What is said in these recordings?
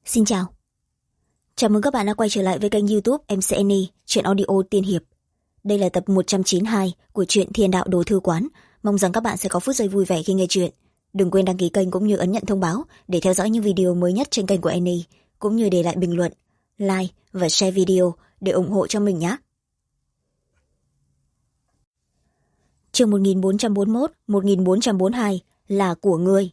Xin chào. Chào mừng các bạn đã quay trở lại với kênh YouTube MC Annie, truyện audio tiên hiệp. Đây là tập 192 của truyện Thiên Đạo Đồ Thư Quán. Mong rằng các bạn sẽ có phút giây vui vẻ khi nghe truyện. Đừng quên đăng ký kênh cũng như ấn nhận thông báo để theo dõi những video mới nhất trên kênh của Annie, cũng như để lại bình luận, like và share video để ủng hộ cho mình nhé. Chương 1441, 1442 là của ngươi.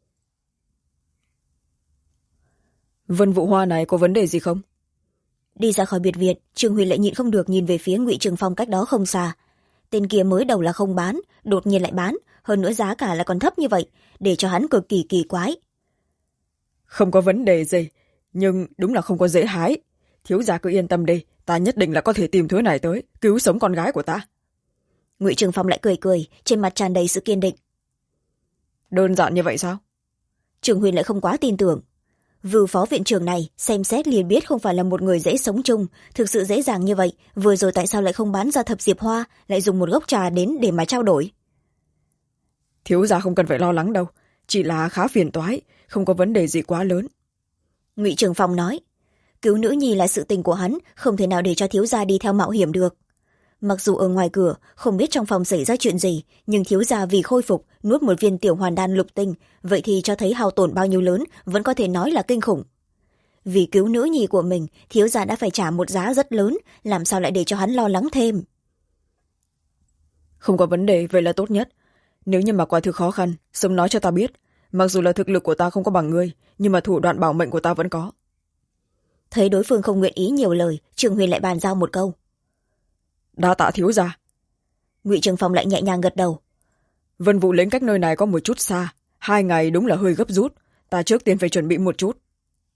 Vân Vũ Hoa này có vấn đề gì không? Đi ra khỏi biệt viện, Trương Huyền lại nhịn không được nhìn về phía Ngụy Trường Phong cách đó không xa. Tên kia mới đầu là không bán, đột nhiên lại bán, hơn nữa giá cả lại còn thấp như vậy, để cho hắn cực kỳ kỳ quái. Không có vấn đề gì, nhưng đúng là không có dễ hái. Thiếu gia cứ yên tâm đi, ta nhất định là có thể tìm thứ này tới, cứu sống con gái của ta. Ngụy Trường Phong lại cười cười, trên mặt tràn đầy sự kiên định. Đơn giản như vậy sao? Trương Huyền lại không quá tin tưởng. Vưu phó viện trưởng này xem xét liền biết không phải là một người dễ sống chung, thực sự dễ dàng như vậy, vừa rồi tại sao lại không bán ra thập diệp hoa, lại dùng một gốc trà đến để mà trao đổi. Thiếu gia không cần phải lo lắng đâu, chỉ là khá phiền toái, không có vấn đề gì quá lớn. Ngụy Trường Phong nói, cứu nữ nhi là sự tình của hắn, không thể nào để cho thiếu gia đi theo mạo hiểm được. Mặc dù ở ngoài cửa không biết trong phòng xảy ra chuyện gì, nhưng thiếu gia vì khôi phục nuốt một viên tiểu hoàn đan lục tinh, vậy thì cho thấy hao tổn bao nhiêu lớn, vẫn có thể nói là kinh khủng. Vì cứu nữ nhi của mình, thiếu gia đã phải trả một giá rất lớn, làm sao lại để cho hắn lo lắng thêm. Không có vấn đề, vậy là tốt nhất. Nếu như mà quả thực khó khăn, sớm nói cho ta biết. Mặc dù là thực lực của ta không có bằng ngươi, nhưng mà thủ đoạn bảo mệnh của ta vẫn có. Thấy đối phương không nguyện ý nhiều lời, Trương Huyền lại bàn giao một câu. Đa tạ thiếu gia. Ngụy Trường Phong lại nhẹ nhàng gật đầu. Vân Vũ đến cách nơi này có một chút xa, 2 ngày đúng là hơi gấp rút, ta trước tiên phải chuẩn bị một chút.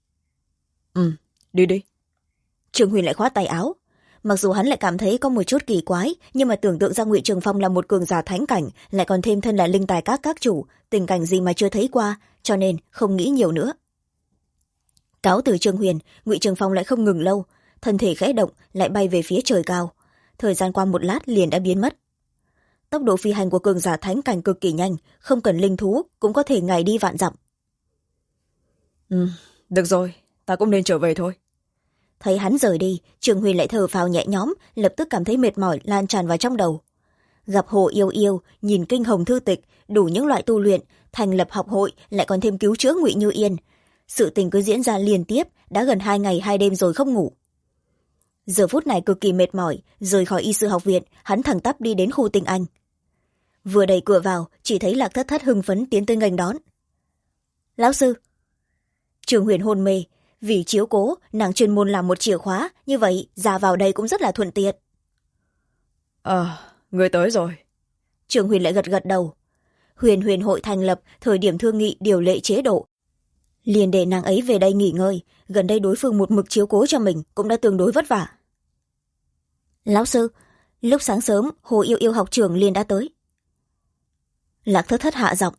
Đi đi. Trương Huyền lại khoát tay áo. Mặc dù hắn lại cảm thấy có một chút kỳ quái, nhưng mà tưởng tượng ra Ngụy Trường Phong là một cường giả thánh cảnh, lại còn thêm thân là linh tài các chủ, tình cảnh gì mà chưa thấy qua, cho nên không nghĩ nhiều nữa. Cáo từ Trương Huyền, Ngụy Trường Phong lại không ngừng lâu, thân thể khẽ động lại bay về phía trời cao. Thời gian qua một lát liền đã biến mất. Tốc độ phi hành của cường giả thánh cảnh cực kỳ nhanh, không cần linh thú cũng có thể ngày đi vạn dặm. Được rồi, ta cũng nên trở về thôi. Thấy hắn rời đi, Trương Huyền lại thở phào nhẹ nhõm, lập tức cảm thấy mệt mỏi lan tràn vào trong đầu. Gặp Hồ Yêu Yêu, nhìn kinh hồng thư tịch, đủ những loại tu luyện, thành lập học hội, lại còn thêm cứu chữa Ngụy Như Yên. Sự tình cứ diễn ra liên tiếp, đã gần 2 ngày 2 đêm rồi không ngủ. Giờ phút này cực kỳ mệt mỏi, rời khỏi y sư học viện, hắn thẳng tắp đi đến khu tinh anh. Vừa đẩy cửa vào, chỉ thấy Lạc Thất Thất hưng phấn tiến tới nghênh đón. Lão sư. Trương Huyền hôn mê, vì chiếu cố, nàng chuyên môn làm một chìa khóa, như vậy ra vào đây cũng rất là thuận tiện. Người tới rồi. Trương Huyền lại gật gật đầu. Huyền hội thành lập, thời điểm thương nghị điều lệ chế độ. Liền để nàng ấy về đây nghỉ ngơi, gần đây đối phương một mực chiếu cố cho mình cũng đã tương đối vất vả. Lão sư, lúc sáng sớm Hồ Yêu Yêu học trưởng liền đã tới. Lạc Thất Thất hạ giọng.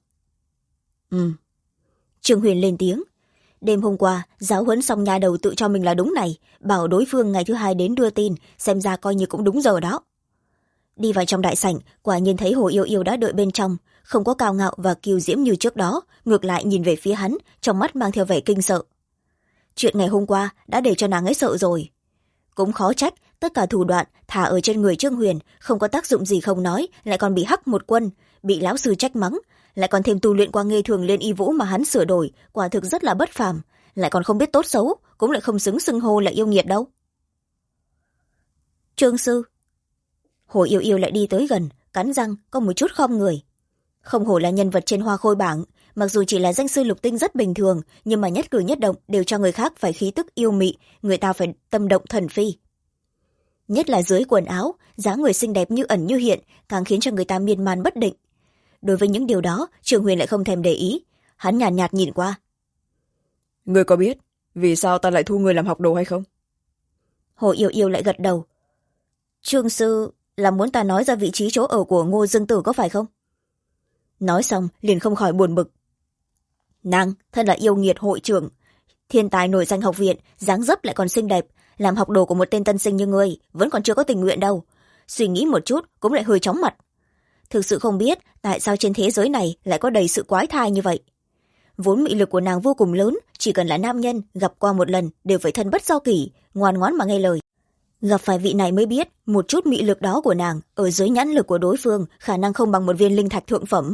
Trương Huyền lên tiếng. Đêm hôm qua giáo huấn xong nhà đầu tự cho mình là đúng này, bảo đối phương ngày thứ 2 đến đưa tin, xem ra coi như cũng đúng giờ đó. Đi vào trong đại sảnh, quả nhiên thấy Hồ Yêu Yêu đã đợi bên trong, không có cao ngạo và kiêu diễm như trước đó, ngược lại nhìn về phía hắn, trong mắt mang theo vẻ kinh sợ. Chuyện ngày hôm qua đã để cho nàng ấy sợ rồi. Cũng khó trách, tất cả thủ đoạn thả ở trên người Trương Huyền, không có tác dụng gì không nói, lại còn bị hắc một quân, bị lão sư trách mắng, lại còn thêm tu luyện qua nghê thường lên y vũ mà hắn sửa đổi, quả thực rất là bất phàm, lại còn không biết tốt xấu, cũng lại không xứng xưng hô là yêu nghiệt đâu. Trương sư. Hồ Yêu Yêu lại đi tới gần, cắn răng, có một chút khom người. Không hổ là nhân vật trên hoa khôi bảng, mặc dù chỉ là danh sư lục tinh rất bình thường, nhưng mà nhất cử nhất động đều cho người khác phải khí tức yêu mị, người ta phải tâm động thần phi. Nhất là dưới quần áo, dáng người xinh đẹp như ẩn như hiện, càng khiến cho người ta miên man bất định. Đối với những điều đó, Trương Huyền lại không thèm để ý, hắn nhàn nhạt nhìn qua. Ngươi có biết vì sao ta lại thu ngươi làm học đồ hay không? Hồ Yêu Yêu lại gật đầu. Trương sư là muốn ta nói ra vị trí chỗ ở của Ngô Dương Tử có phải không? Nói xong liền không khỏi buồn bực. Nàng thân là yêu nghiệt hội trưởng, thiên tài nổi danh học viện, dáng dấp lại còn xinh đẹp, làm học đồ của một tên tân sinh như ngươi vẫn còn chưa có tình nguyện đâu. Suy nghĩ một chút cũng lại hơi chóng mặt. Thực sự không biết tại sao trên thế giới này lại có đầy sự quái thai như vậy. vốn mị lực của nàng vô cùng lớn, chỉ cần là nam nhân gặp qua một lần đều phải thân bất do kỷ, ngoan ngoãn mà nghe lời. Gặp phải vị này mới biết một chút mị lực đó của nàng ở dưới nhãn lực của đối phương khả năng không bằng một viên linh thạch thượng phẩm.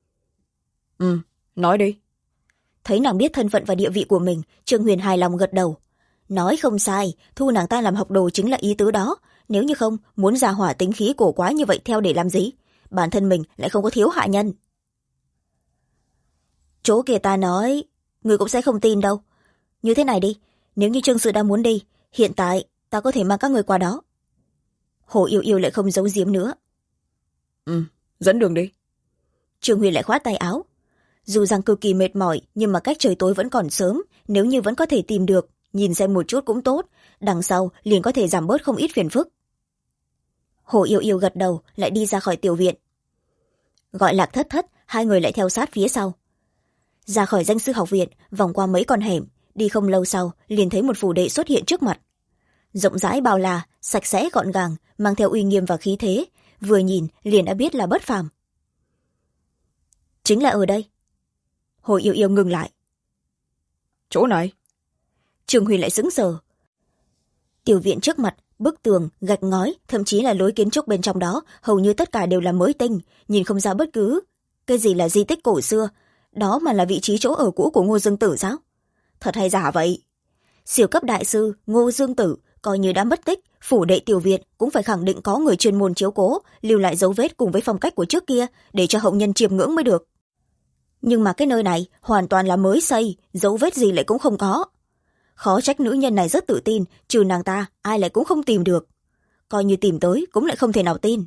Nói đi. Thấy nàng biết thân phận và địa vị của mình, Trương Huyền hài lòng gật đầu. Nói không sai, thu nàng ta làm học đồ chính là ý tứ đó. Nếu như không, muốn ra hỏa tính khí cổ quái như vậy theo để làm gì? Bản thân mình lại không có thiếu hạ nhân. Chỗ kia ta nói, người cũng sẽ không tin đâu. Như thế này đi, nếu như Trương Sự đang muốn đi, hiện tại ta có thể mang các người qua đó. Hồ Yêu Yêu lại không giấu giếm nữa. Dẫn đường đi. Trương Huyền lại khoát tay áo. Dù rằng cực kỳ mệt mỏi, nhưng mà cách trời tối vẫn còn sớm, nếu như vẫn có thể tìm được, nhìn xem một chút cũng tốt, đằng sau liền có thể giảm bớt không ít phiền phức. Hồ Yêu Yêu gật đầu, lại đi ra khỏi tiểu viện. Gọi Lạc Thất Thất, hai người lại theo sát phía sau. Ra khỏi danh sư học viện, vòng qua mấy con hẻm, đi không lâu sau, liền thấy một phủ đệ xuất hiện trước mặt. Rộng rãi bao la, sạch sẽ gọn gàng, mang theo uy nghiêm và khí thế, vừa nhìn liền đã biết là bất phàm. Chính là ở đây. Hồ Yêu Yêu ngừng lại. Chỗ này? Trương Huyền lại sững sờ. Tiểu viện trước mặt, bức tường, gạch ngói, thậm chí là lối kiến trúc bên trong đó, hầu như tất cả đều là mới tinh, nhìn không ra bất cứ cái gì là di tích cổ xưa, đó mà là vị trí chỗ ở cũ của Ngô Dương Tử sao? Thật hay giả vậy? Siêu cấp đại sư Ngô Dương Tử coi như đã mất tích, phủ đệ tiểu viện cũng phải khẳng định có người chuyên môn chiếu cố, lưu lại dấu vết cùng với phong cách của trước kia để cho hậu nhân chiêm ngưỡng mới được. Nhưng mà cái nơi này hoàn toàn là mới xây, dấu vết gì lại cũng không có. Khó trách nữ nhân này rất tự tin, trừ nàng ta ai lại cũng không tìm được, coi như tìm tới cũng lại không thể nào tin.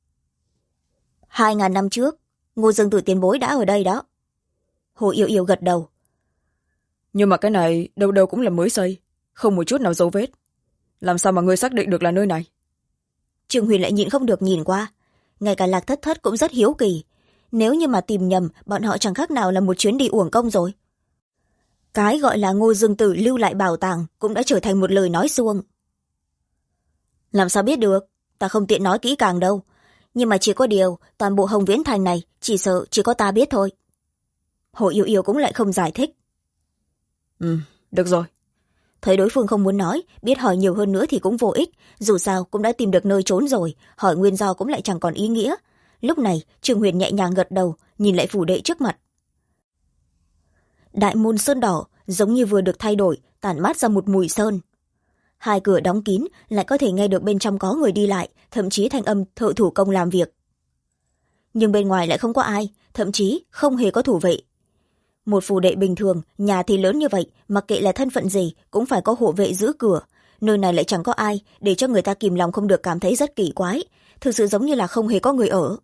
2000 năm trước Ngô Dương Tử tiền bối đã ở đây đó. Hồ Yêu Yêu gật đầu. Nhưng mà cái này đâu đâu cũng là mới xây, không một chút nào dấu vết, làm sao mà ngươi xác định được là nơi này? Trương Huyền lại nhịn không được nhìn qua, ngay cả Lạc Thất Thất cũng rất hiếu kỳ, nếu như mà tìm nhầm bọn họ chẳng khác nào là một chuyến đi uổng công rồi. Cái gọi là Ngô Dương Tử lưu lại bảo tàng cũng đã trở thành một lời nói suông. Làm sao biết được, ta không tiện nói kỹ càng đâu, nhưng mà chỉ có điều toàn bộ Hồng Viễn Thành này chỉ sợ chỉ có ta biết thôi. Hồ Yêu Yêu cũng lại không giải thích. Được rồi. Thấy đối phương không muốn nói, biết hỏi nhiều hơn nữa thì cũng vô ích, dù sao cũng đã tìm được nơi trốn rồi, hỏi nguyên do cũng lại chẳng còn ý nghĩa. Lúc này Trương Huyền nhẹ nhàng gật đầu, nhìn lại phủ đệ trước mặt. Đại môn sơn đỏ giống như vừa được thay đổi, tản mát ra một mùi sơn. Hai cửa đóng kín, lại có thể nghe được bên trong có người đi lại, thậm chí thanh âm thợ thủ công làm việc. Nhưng bên ngoài lại không có ai, thậm chí không hề có thủ vệ. Một phủ đệ bình thường, nhà thì lớn như vậy, mặc kệ là thân phận gì cũng phải có hộ vệ giữ cửa. Nơi này lại chẳng có ai, để cho người ta kìm lòng không được cảm thấy rất kỳ quái, thực sự giống như là không hề có người ở.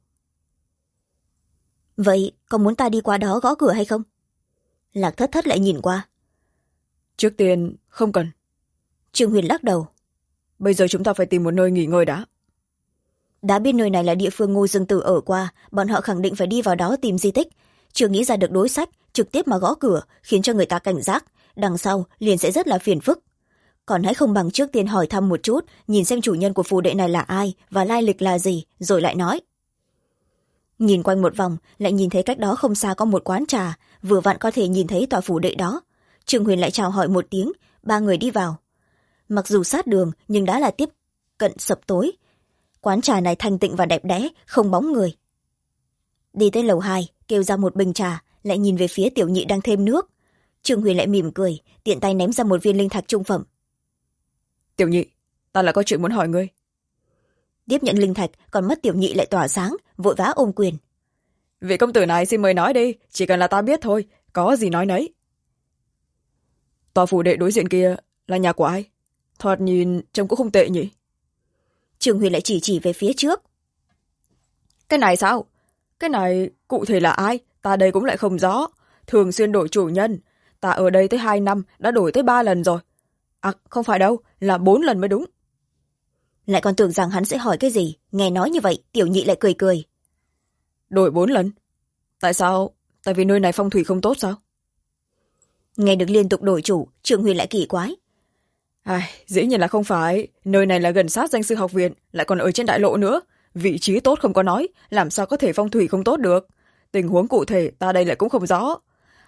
Vậy có muốn ta đi qua đó gõ cửa hay không? Lạc Thất Thất lại nhìn qua. Trước tiên không cần. Trương Huyền lắc đầu. Bây giờ chúng ta phải tìm một nơi nghỉ ngơi đã. Đã biết nơi này là địa phương Ngô Dương Tử ở qua, bọn họ khẳng định phải đi vào đó tìm di tích. Chưa nghĩ ra được đối sách, trực tiếp mà gõ cửa khiến cho người ta cảnh giác, đằng sau liền sẽ rất là phiền phức. Còn hãy không bằng trước tiên hỏi thăm một chút, nhìn xem chủ nhân của phủ đệ này là ai và lai lịch là gì, rồi lại nói. Nhìn quanh một vòng, lại nhìn thấy cách đó không xa có một quán trà, vừa vặn có thể nhìn thấy tòa phủ đệ đó. Trương Huyền lại chào hỏi một tiếng, ba người đi vào. Mặc dù sát đường nhưng đã là tiếp cận sập tối. Quán trà này thanh tịnh và đẹp đẽ, không bóng người. Đi tới lầu 2, kêu ra một bình trà, lại nhìn về phía tiểu nhị đang thêm nước. Trương Huyền lại mỉm cười, tiện tay ném ra một viên linh thạch trung phẩm. Tiểu nhị, ta lại có chuyện muốn hỏi ngươi. Tiếp nhận linh thạch, còn mắt tiểu nhị lại tỏa sáng, vội vã ôm quyền. Vị công tử này xin mời nói đi, chỉ cần là ta biết thôi, có gì nói nấy. Tòa phủ đệ đối diện kia là nhà của ai? Thoạt nhìn trông cũng không tệ nhỉ? Trương Huyền lại chỉ về phía trước. Cái này sao? Cái này cụ thể là ai? Ta đây cũng lại không rõ. Thường xuyên đổi chủ nhân. Ta ở đây tới 2 năm, đã đổi tới 3 lần rồi. À, không phải đâu, là 4 lần mới đúng. Lại còn tưởng rằng hắn sẽ hỏi cái gì. Nghe nói như vậy, tiểu nhị lại cười cười. Đổi 4 lần? Tại sao? Tại vì nơi này phong thủy không tốt sao? Nghe được liên tục đổi chủ, Trương Huyền lại kỳ quái. Dĩ nhiên là không phải. Nơi này là gần sát danh sư học viện, lại còn ở trên đại lộ nữa. Vị trí tốt không có nói, làm sao có thể phong thủy không tốt được. Tình huống cụ thể ta đây lại cũng không rõ.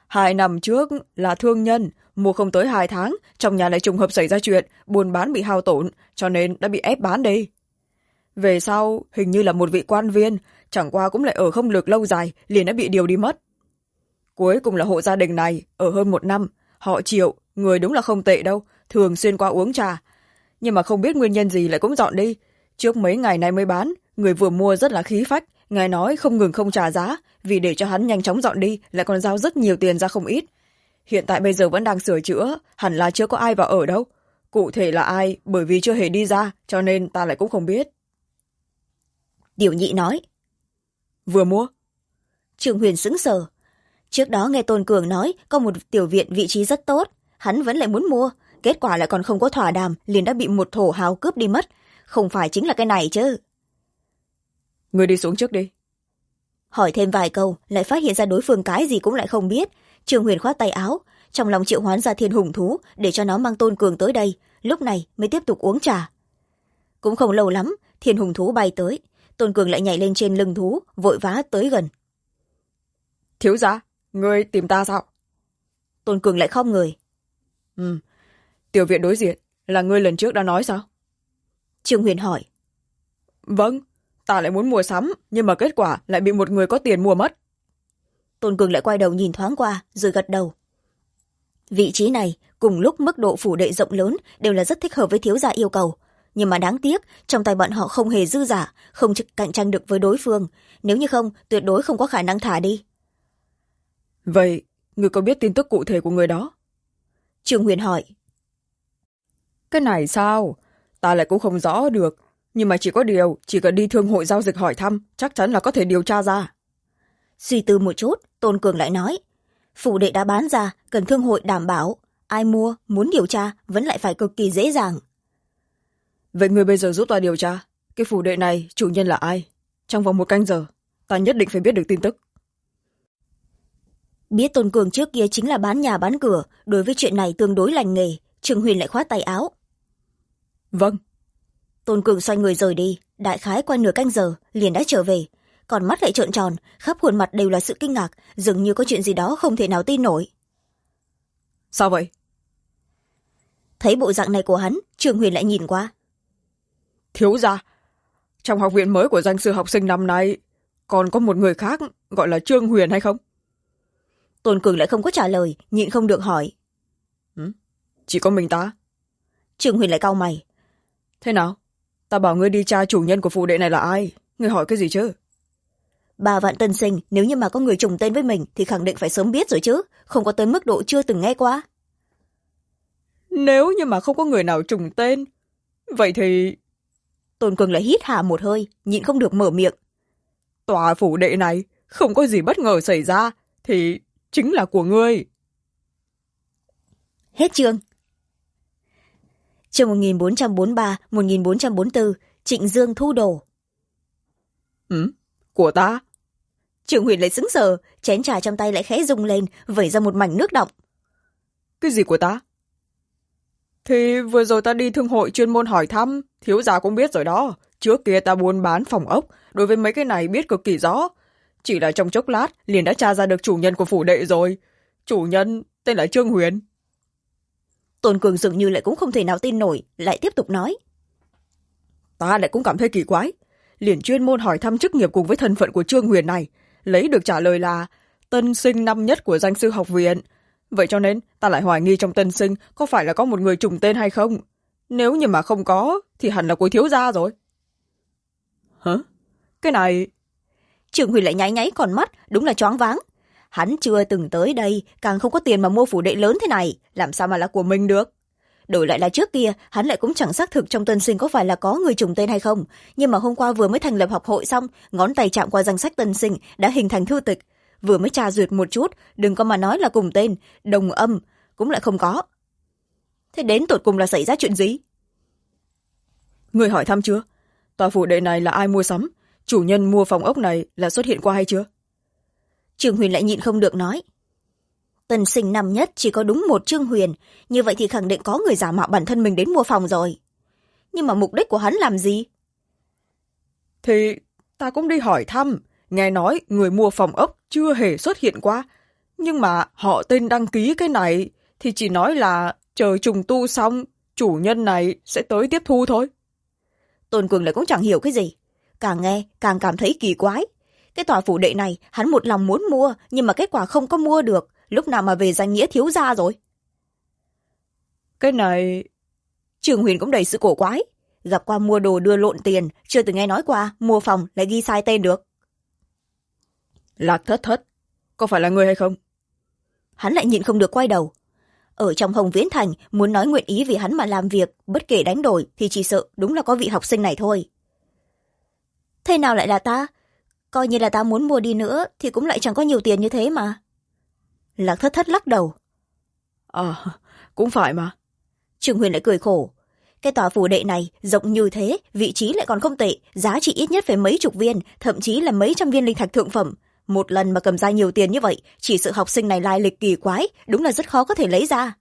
2 năm trước là thương nhân, mua không tới 2 tháng, trong nhà lại trùng hợp xảy ra chuyện, buôn bán bị hao tổn, cho nên đã bị ép bán đi. Về sau, hình như là một vị quan viên, chẳng qua cũng lại ở không được lâu dài, liền đã bị điều đi mất. Cuối cùng là hộ gia đình này, ở hơn 1 năm, họ Triệu, người đúng là không tệ đâu, thường xuyên qua uống trà. Nhưng mà không biết nguyên nhân gì lại cũng dọn đi. Trước mấy ngày nay mới bán, người vừa mua rất là khí phách, ngài nói không ngừng không trả giá, vì để cho hắn nhanh chóng dọn đi lại còn giao rất nhiều tiền ra không ít. Hiện tại bây giờ vẫn đang sửa chữa, hẳn là chưa có ai vào ở đâu. Cụ thể là ai, bởi vì chưa hề đi ra, cho nên ta lại cũng không biết. Tiểu nhị nói. Vừa mua. Trương Huyền sững sờ. Trước đó nghe Tôn Cường nói có một tiểu viện vị trí rất tốt, hắn vẫn lại muốn mua, kết quả lại còn không có thỏa đàm, liền đã bị một thổ hào cướp đi mất. Không phải chính là cái này chứ. Người đi xuống trước đi. Hỏi thêm vài câu, lại phát hiện ra đối phương cái gì cũng lại không biết. Trương Huyền khoát tay áo, trong lòng triệu hoán ra thiên hùng thú để cho nó mang Tôn Cường tới đây, lúc này mới tiếp tục uống trà. Cũng không lâu lắm, thiên hùng thú bay tới, Tôn Cường lại nhảy lên trên lưng thú, vội vã tới gần. Thiếu gia, ngươi tìm ta sao? Tôn Cường lại khom người. Tiểu viện đối diện, là ngươi lần trước đã nói sao? Trương Huyền hỏi. Vâng, ta lại muốn mua sắm, nhưng mà kết quả lại bị một người có tiền mua mất. Tôn Cường lại quay đầu nhìn thoáng qua, rồi gật đầu. Vị trí này, cùng lúc mức độ phủ đệ rộng lớn, đều là rất thích hợp với thiếu gia yêu cầu. Nhưng mà đáng tiếc, trong tay bọn họ không hề dư giả, không cạnh tranh được với đối phương. Nếu như không, tuyệt đối không có khả năng thả đi. Vậy, ngươi có biết tin tức cụ thể của người đó? Trương Huyền hỏi. Cái này sao? Ta lại cũng không rõ được. Nhưng mà chỉ có điều, chỉ cần đi thương hội giao dịch hỏi thăm, chắc chắn là có thể điều tra ra. Suy tư một chút, Tôn Cường lại nói. Phủ đệ đã bán ra, cần thương hội đảm bảo. Ai mua, muốn điều tra, vẫn lại phải cực kỳ dễ dàng. Vậy ngươi bây giờ giúp ta điều tra. Cái phủ đệ này, chủ nhân là ai? Trong vòng 1 canh giờ, ta nhất định phải biết được tin tức. Biết Tôn Cường trước kia chính là bán nhà bán cửa, đối với chuyện này tương đối lành nghề, Trương Huyền lại khoát tay áo. Vâng. Tôn Cường xoay người rời đi, đại khái qua nửa canh giờ, liền đã trở về. Còn mắt lại trợn tròn, khắp khuôn mặt đều là sự kinh ngạc, dường như có chuyện gì đó không thể nào tin nổi. Sao vậy? Thấy bộ dạng này của hắn, Trương Huyền lại nhìn qua. Thiếu gia, trong học viện mới của danh sư học sinh năm nay, còn có một người khác gọi là Trương Huyền hay không? Tôn Cường lại không có trả lời, nhịn không được hỏi. Chỉ có mình ta. Trương Huyền lại cau mày. Thế nào? Ta bảo ngươi đi tra chủ nhân của phủ đệ này là ai? Ngươi hỏi cái gì chứ? 3 vạn tân sinh, nếu như mà có người trùng tên với mình thì khẳng định phải sớm biết rồi chứ, không có tới mức độ chưa từng nghe qua. Nếu như mà không có người nào trùng tên, vậy thì... Tôn Cường lại hít hà một hơi, nhịn không được mở miệng. Tòa phủ đệ này không có gì bất ngờ xảy ra thì chính là của ngươi. Hết chương. Chương 1443-1444, Trịnh Dương thu đồ. Của ta? Trương Huyền lại sững sờ, chén trà trong tay lại khẽ rung lên, vẩy ra một mảnh nước đọng. Cái gì của ta? Thì vừa rồi ta đi thương hội chuyên môn hỏi thăm, thiếu gia cũng biết rồi đó. Trước kia ta buôn bán phòng ốc, đối với mấy cái này biết cực kỳ rõ. Chỉ là trong chốc lát liền đã tra ra được chủ nhân của phủ đệ rồi. Chủ nhân tên là Trương Huyền. Tôn Cường dường như lại cũng không thể nào tin nổi, lại tiếp tục nói. Ta lại cũng cảm thấy kỳ quái. Liền chuyên môn hỏi thăm chức nghiệp cùng với thân phận của Trương Huyền này, lấy được trả lời là tân sinh năm nhất của danh sư học viện. Vậy cho nên ta lại hoài nghi trong tân sinh có phải là có một người trùng tên hay không. Nếu như mà không có thì hẳn là của thiếu gia rồi. Hả? Cái này... Trương Huyền lại nháy nháy con mắt, đúng là choáng váng. Hắn chưa từng tới đây, càng không có tiền mà mua phủ đệ lớn thế này, làm sao mà là của mình được. Đổi lại là trước kia, hắn lại cũng chẳng xác thực trong tân sinh có phải là có người trùng tên hay không, nhưng mà hôm qua vừa mới thành lập học hội xong, ngón tay chạm qua danh sách tân sinh đã hình thành thư tịch, vừa mới tra duyệt một chút, đừng có mà nói là cùng tên, đồng âm cũng lại không có. Thế đến tột cùng là xảy ra chuyện gì? Người hỏi thăm chưa? Tòa phủ đệ này là ai mua sắm? Chủ nhân mua phòng ốc này là xuất hiện qua hay chưa? Trương Huyền lại nhịn không được nói. Tân sinh năm nhất chỉ có đúng một Trương Huyền, như vậy thì khẳng định có người giả mạo bản thân mình đến mua phòng rồi. Nhưng mà mục đích của hắn làm gì? Thì ta cũng đi hỏi thăm, nghe nói người mua phòng ốc chưa hề xuất hiện qua. Nhưng mà họ tên đăng ký cái này thì chỉ nói là chờ trùng tu xong chủ nhân này sẽ tới tiếp thu thôi. Tôn Cường lại cũng chẳng hiểu cái gì, càng nghe càng cảm thấy kỳ quái. Cái tòa phủ đệ này hắn một lòng muốn mua, nhưng mà kết quả không có mua được, lúc nào mà về danh nghĩa thiếu gia rồi. Cái này... Trường Huyền cũng đầy sự cổ quái, gặp qua mua đồ đưa lộn tiền, chưa từng nghe nói qua mua phòng lại ghi sai tên được. Lạc Thất Thất, có phải là người hay không? Hắn lại nhịn không được quay đầu. Ở trong Hồng Viễn Thành, muốn nói nguyện ý vì hắn mà làm việc, bất kể đánh đổi, thì chỉ sợ đúng là có vị học sinh này thôi. Thế nào lại là ta? Coi như là ta muốn mua đi nữa thì cũng lại chẳng có nhiều tiền như thế mà. Lạc Thất Thất lắc đầu. Cũng phải mà. Trường Huyền lại cười khổ. Cái tòa phủ đệ này rộng như thế, vị trí lại còn không tệ, giá trị ít nhất phải mấy chục viên, thậm chí là mấy trăm viên linh thạch thượng phẩm. Một lần mà cầm ra nhiều tiền như vậy, chỉ sự học sinh này lai lịch kỳ quái, đúng là rất khó có thể lấy ra.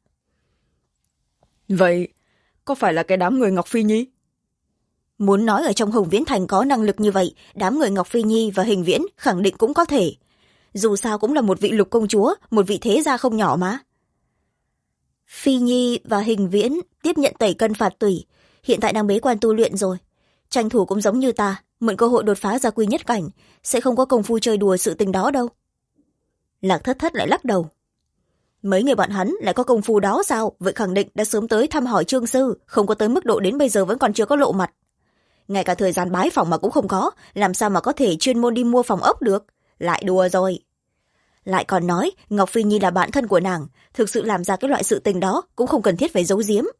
Vậy, có phải là cái đám người Ngọc Phi Nhi? Muốn nói ở trong Hồng Viễn Thành có năng lực như vậy, đám người Ngọc Phi Nhi và Hình Viễn khẳng định cũng có thể. Dù sao cũng là một vị lục công chúa, một vị thế gia không nhỏ mà. Phi Nhi và Hình Viễn tiếp nhận tẩy cân phạt tủy, hiện tại đang bế quan tu luyện rồi. Tranh thủ cũng giống như ta, mượn cơ hội đột phá ra quy nhất cảnh, sẽ không có công phu chơi đùa sự tình đó đâu. Lạc Thất Thất lại lắc đầu. Mấy người bọn hắn lại có công phu đó sao? Vậy khẳng định đã sớm tới thăm hỏi Trương sư, không có tới mức độ đến bây giờ vẫn còn chưa có lộ mặt. Ngay cả thời gian bái phòng mà cũng không có, làm sao mà có thể chuyên môn đi mua phòng ốc được? Lại đùa rồi. Lại còn nói Ngọc Phi Nhi là bạn thân của nàng, thực sự làm ra cái loại sự tình đó cũng không cần thiết phải giấu giếm.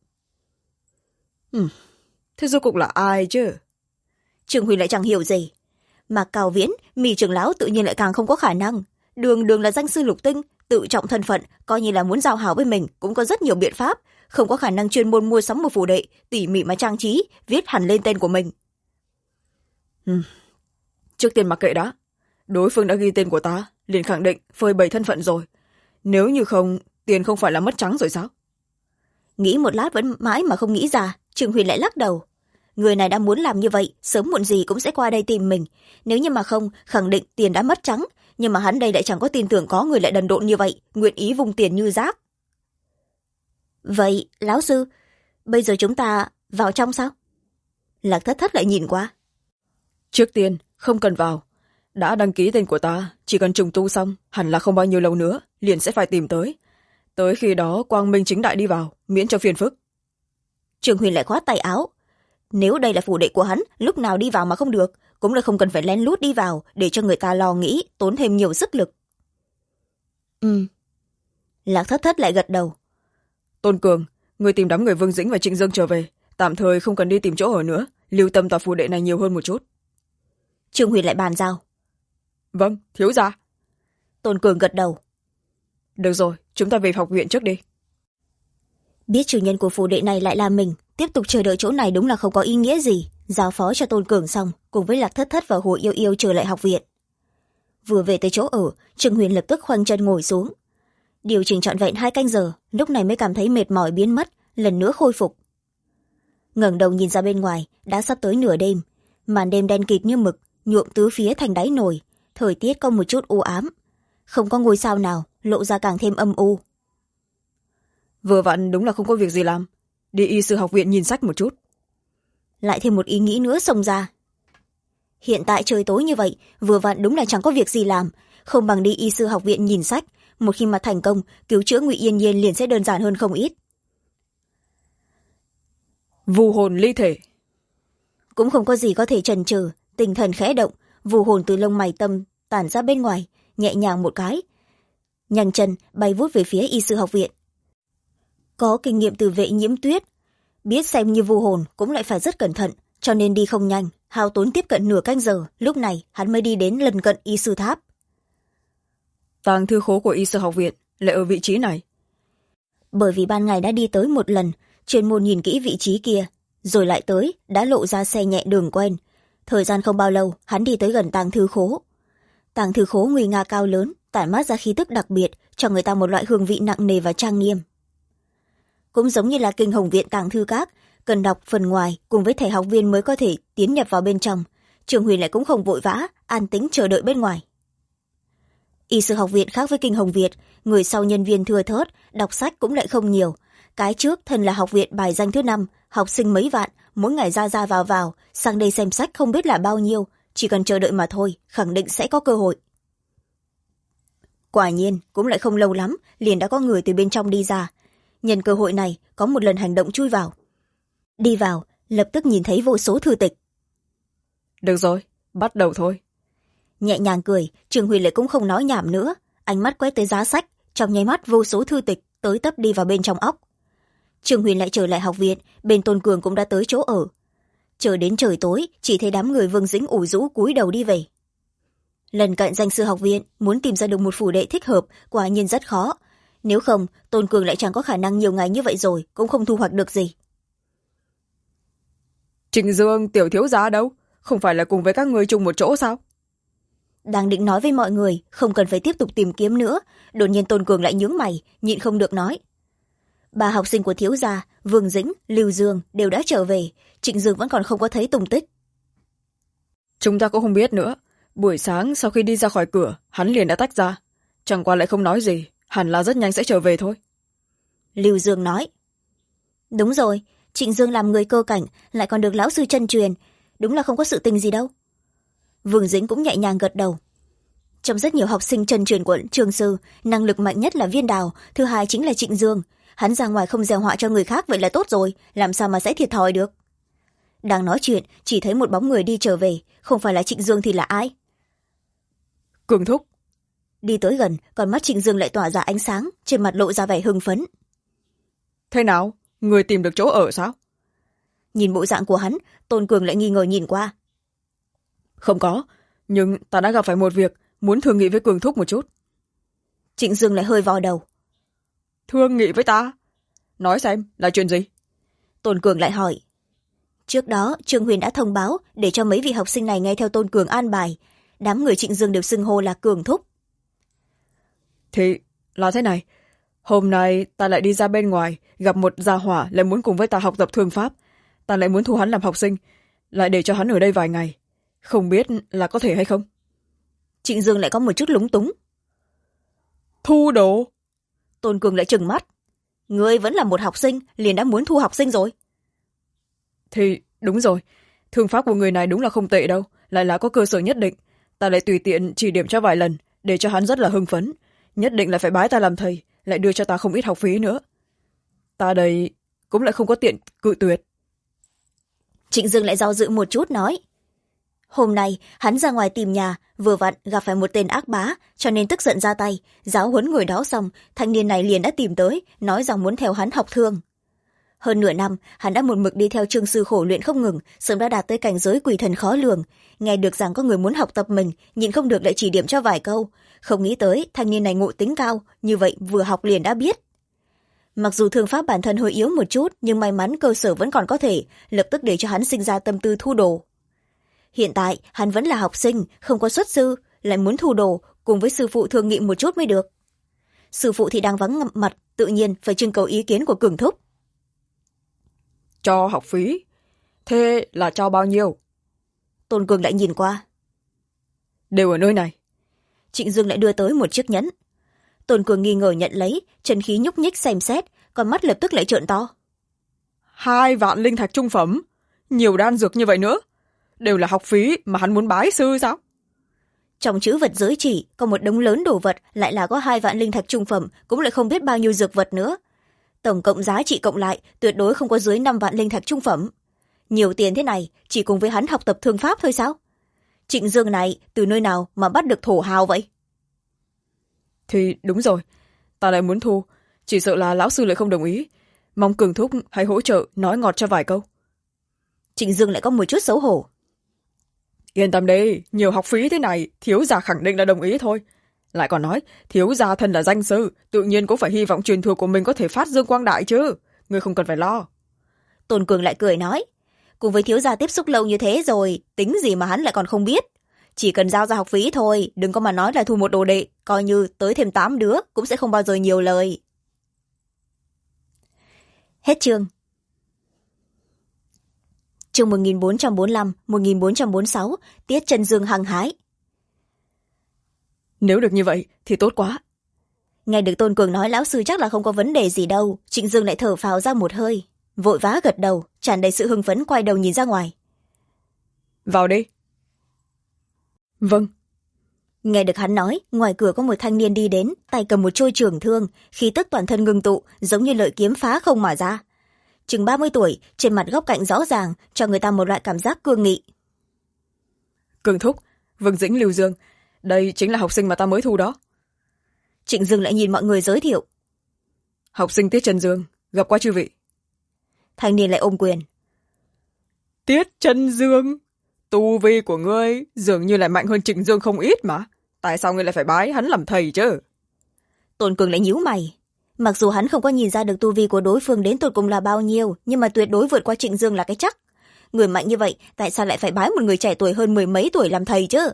Thế rốt cuộc là ai chứ? Trường Huy lại chẳng hiểu gì. Mà Cao Viễn, Mì trưởng lão tự nhiên lại càng không có khả năng. Đường đường là danh sư lục tinh, tự trọng thân phận, coi như là muốn giao hảo với mình cũng có rất nhiều biện pháp, không có khả năng chuyên môn mua sắm một phủ đệ, tỉ mỉ mà trang trí, viết hẳn lên tên của mình. Trước tiên mặc kệ đã. Đối phương đã ghi tên của ta, liền khẳng định phơi bày thân phận rồi. Nếu như không, tiền không phải là mất trắng rồi sao? Nghĩ một lát vẫn mãi mà không nghĩ ra, Trường Huyền lại lắc đầu. Người này đã muốn làm như vậy, sớm muộn gì cũng sẽ qua đây tìm mình. Nếu như mà không, khẳng định tiền đã mất trắng. Nhưng mà hắn đây lại chẳng có tin tưởng có người lại đần độn như vậy, nguyện ý vung tiền như rác. Vậy, lão sư, bây giờ chúng ta vào trong sao? Lạc Thất Thất lại nhìn qua. Trước tiên, không cần vào. Đã đăng ký tên của ta, chỉ cần trùng tu xong, hẳn là không bao nhiêu lâu nữa, liền sẽ phải tìm tới. Tới khi đó quang minh chính đại đi vào, miễn cho phiền phức. Trường Huyền lại khoát tay áo. Nếu đây là phủ đệ của hắn, lúc nào đi vào mà không được, cũng là không cần phải lén lút đi vào, để cho người ta lo nghĩ, tốn thêm nhiều sức lực. Lạc Thất Thất lại gật đầu. Tôn Cường, người tìm đám người Vương Dĩnh và Trịnh Dương trở về, tạm thời không cần đi tìm chỗ ở nữa, lưu tâm tòa phủ đệ này nhiều hơn một chút. Trường Huyền lại bàn giao. Vâng, thiếu gia. Tôn Cường gật đầu. Được rồi, chúng ta về học viện trước đi. Biết chủ nhân của phủ đệ này lại là mình, tiếp tục chờ đợi chỗ này đúng là không có ý nghĩa gì. Giao phó cho Tôn Cường xong, cùng với Lạc Thất Thất và Hồ Yêu Yêu trở lại học viện. Vừa về tới chỗ ở, Trường Huyền lập tức khoanh chân ngồi xuống. Điều chỉnh trọn vẹn 2 canh giờ, lúc này mới cảm thấy mệt mỏi biến mất, lần nữa khôi phục. Ngẩng đầu nhìn ra bên ngoài, đã sắp tới nửa đêm. Màn đêm đen kịt như mực, nhuộm tứ phía thành đáy nồi, thời tiết có một chút u ám. Không có ngôi sao nào, lộ ra càng thêm âm u. Vừa vặn đúng là không có việc gì làm, đi y sư học viện nhìn sách một chút. Lại thêm một ý nghĩ nữa xông ra. Hiện tại trời tối như vậy, vừa vặn đúng là chẳng có việc gì làm, không bằng đi y sư học viện nhìn sách. Một khi mà thành công, cứu chữa Ngụy Yên Nhiên liền sẽ đơn giản hơn không ít. Vù hồn ly thể. Cũng không có gì có thể chần chừ, tinh thần khẽ động, vù hồn từ lông mày tâm tản ra bên ngoài, nhẹ nhàng một cái, nhanh chân bay vút về phía y sư học viện. Có kinh nghiệm từ Vệ Nhiễm Tuyết, biết xem như vù hồn cũng lại phải rất cẩn thận, cho nên đi không nhanh, hao tốn tiếp cận nửa canh giờ, lúc này hắn mới đi đến lần cận y sư tháp. Tàng thư khố của y sư học viện lại ở vị trí này. Bởi vì ban ngày đã đi tới một lần, chuyên môn nhìn kỹ vị trí kia, rồi lại tới, đã lộ ra xe nhẹ đường quen. Thời gian không bao lâu, hắn đi tới gần tàng thư khố. Tàng thư khố nguy nga cao lớn, tản mát ra khí tức đặc biệt, cho người ta một loại hương vị nặng nề và trang nghiêm. Cũng giống như là kinh hồng viện tàng thư các, cần đọc phần ngoài cùng với thẻ học viên mới có thể tiến nhập vào bên trong. Trường Huyền lại cũng không vội vã, an tĩnh chờ đợi bên ngoài. Y sư học viện khác với Kinh Hồng Việt, người sau nhân viên thưa thớt, đọc sách cũng lại không nhiều. Cái trước thân là học viện bài danh thứ 5, học sinh mấy vạn, mỗi ngày ra ra vào, sang đây xem sách không biết là bao nhiêu, chỉ cần chờ đợi mà thôi, khẳng định sẽ có cơ hội. Quả nhiên, cũng lại không lâu lắm, liền đã có người từ bên trong đi ra. Nhân cơ hội này, có một lần hành động chui vào. Đi vào, lập tức nhìn thấy vô số thư tịch. Được rồi, bắt đầu thôi. Nhẹ nhàng cười, Trương Huyền lại cũng không nói nhảm nữa. Ánh mắt quét tới giá sách, trong nháy mắt vô số thư tịch tới tấp đi vào bên trong óc. Trương Huyền lại trở lại học viện, bên Tôn Cường cũng đã tới chỗ ở. Chờ đến trời tối, chỉ thấy đám người Vương Dĩnh ủ rũ cúi đầu đi về. Lần cận danh sư học viện, muốn tìm ra được một phủ đệ thích hợp, quả nhiên rất khó. Nếu không, Tôn Cường lại chẳng có khả năng nhiều ngày như vậy rồi, cũng không thu hoạch được gì. Trịnh Dương tiểu thiếu gia đâu? Không phải là cùng với các ngươi chung một chỗ sao? Đang định nói với mọi người, không cần phải tiếp tục tìm kiếm nữa. Đột nhiên Tôn Cường lại nhướng mày, nhịn không được nói. 3 học sinh của thiếu gia, Vương Dĩnh, Lưu Dương đều đã trở về. Trịnh Dương vẫn còn không có thấy tung tích. Chúng ta cũng không biết nữa. Buổi sáng sau khi đi ra khỏi cửa, hắn liền đã tách ra. Chẳng qua lại không nói gì, hẳn là rất nhanh sẽ trở về thôi. Lưu Dương nói. Đúng rồi, Trịnh Dương làm người cơ cảnh, lại còn được lão sư chân truyền. Đúng là không có sự tình gì đâu. Vương Dĩnh cũng nhẹ nhàng gật đầu. Trong rất nhiều học sinh chân truyền của Trương sư, năng lực mạnh nhất là Viên Đào, thứ hai chính là Trịnh Dương. Hắn ra ngoài không gieo họa cho người khác vậy là tốt rồi, làm sao mà sẽ thiệt thòi được. Đang nói chuyện, chỉ thấy một bóng người đi trở về, không phải là Trịnh Dương thì là ai? Cường thúc. Đi tới gần, còn mắt Trịnh Dương lại tỏa ra ánh sáng, trên mặt lộ ra vẻ hưng phấn. Thế nào? Người tìm được chỗ ở sao? Nhìn bộ dạng của hắn, Tôn Cường lại nghi ngờ nhìn qua. Không có, nhưng ta đã gặp phải một việc, muốn thương nghị với Cường thúc một chút. Trịnh Dương lại hơi vò đầu. Thương nghị với ta? Nói xem, là chuyện gì? Tôn Cường lại hỏi. Trước đó, Trương Huyền đã thông báo để cho mấy vị học sinh này nghe theo Tôn Cường an bài. Đám người Trịnh Dương đều xưng hô là Cường thúc. Thì là thế này, hôm nay ta lại đi ra bên ngoài, gặp một gia hỏa lại muốn cùng với ta học tập thương pháp. Ta lại muốn thu hắn làm học sinh, lại để cho hắn ở đây vài ngày. Không biết là có thể hay không? Trịnh Dương lại có một chút lúng túng. Thu đồ? Tôn Cường lại trừng mắt. Ngươi vẫn là một học sinh, liền đã muốn thu học sinh rồi. Thì đúng rồi, thương pháp của người này đúng là không tệ đâu, lại là có cơ sở nhất định. Ta lại tùy tiện chỉ điểm cho vài lần, để cho hắn rất là hưng phấn. Nhất định là phải bái ta làm thầy, lại đưa cho ta không ít học phí nữa. Ta đây cũng lại không có tiện cự tuyệt. Trịnh Dương lại do dự một chút nói. Hôm nay, hắn ra ngoài tìm nhà, vừa vặn gặp phải một tên ác bá, cho nên tức giận ra tay, giáo huấn người đó xong, thanh niên này liền đã tìm tới, nói rằng muốn theo hắn học thương. Hơn nửa năm, hắn đã một mực đi theo Trương sư khổ luyện không ngừng, sớm đã đạt tới cảnh giới quỷ thần khó lường. Nghe được rằng có người muốn học tập mình, nhịn không được lại chỉ điểm cho vài câu. Không nghĩ tới, thanh niên này ngộ tính cao, như vậy vừa học liền đã biết. Mặc dù thương pháp bản thân hơi yếu một chút, nhưng may mắn cơ sở vẫn còn có thể, lập tức để cho hắn sinh ra tâm tư thu đồ. Hiện tại, hắn vẫn là học sinh, không có xuất sư, lại muốn thu đồ, cùng với sư phụ thương nghị một chút mới được. Sư phụ thì đang vắng mặt, tự nhiên phải trưng cầu ý kiến của Cường thúc. Cho học phí? Thế là cho bao nhiêu? Tôn Cường lại nhìn qua. Đều ở nơi này. Trịnh Dương lại đưa tới một chiếc nhẫn. Tôn Cường nghi ngờ nhận lấy, chân khí nhúc nhích xem xét, con mắt lập tức lại trợn to. 2 vạn linh thạch trung phẩm? Nhiều đan dược như vậy nữa? Đều là học phí mà hắn muốn bái sư sao? Trong chữ vật giới chỉ, có một đống lớn đồ vật, lại là có 2 vạn linh thạch trung phẩm, cũng lại không biết bao nhiêu dược vật nữa. Tổng cộng giá trị cộng lại, tuyệt đối không có dưới 5 vạn linh thạch trung phẩm. Nhiều tiền thế này, chỉ cùng với hắn học tập thương pháp thôi sao? Trịnh Dương này, từ nơi nào mà bắt được thổ hào vậy? Thì đúng rồi, ta lại muốn thu, chỉ sợ là lão sư lại không đồng ý. Mong Cường thúc hãy hỗ trợ nói ngọt cho vài câu. Trịnh Dương lại có một chút xấu hổ. Yên tâm đi, nhiều học phí thế này, thiếu gia khẳng định là đồng ý thôi. Lại còn nói, thiếu gia thân là danh sư, tự nhiên cũng phải hy vọng truyền thừa của mình có thể phát dương quang đại chứ. Ngươi không cần phải lo. Tôn Cường lại cười nói. Cùng với thiếu gia tiếp xúc lâu như thế rồi, tính gì mà hắn lại còn không biết. Chỉ cần giao ra học phí thôi, đừng có mà nói là thu một đồ đệ, coi như tới thêm 8 đứa, cũng sẽ không bao giờ nhiều lời. Hết chương. Chương 1445, 1446, Tiết Chân Dương hăng hái. Nếu được như vậy thì tốt quá. Nghe được Tôn Cường nói lão sư chắc là không có vấn đề gì đâu, Trịnh Dương lại thở phào ra một hơi, vội vã gật đầu, tràn đầy sự hưng phấn quay đầu nhìn ra ngoài. Vào đi. Vâng. Nghe được hắn nói, ngoài cửa có một thanh niên đi đến, tay cầm một trôi trường thương, khí tức toàn thân ngưng tụ, giống như lợi kiếm phá không mà ra. Chừng 30 tuổi, trên mặt góc cạnh rõ ràng, cho người ta một loại cảm giác cương nghị. Cường thúc, Vương Dĩnh, Lưu Dương, đây chính là học sinh mà ta mới thu đó. Trịnh Dương lại nhìn mọi người giới thiệu. Học sinh Tiết Trần Dương, gặp qua chư vị. Thanh niên lại ôm quyền. Tiết Trần Dương, tu vi của ngươi dường như lại mạnh hơn Trịnh Dương không ít mà. Tại sao ngươi lại phải bái hắn làm thầy chứ? Tôn Cường lại nhíu mày. Mặc dù hắn không có nhìn ra được tu vi của đối phương đến tột cùng là bao nhiêu, nhưng mà tuyệt đối vượt qua Trịnh Dương là cái chắc. Người mạnh như vậy, tại sao lại phải bái một người trẻ tuổi hơn 10 mấy tuổi làm thầy chứ?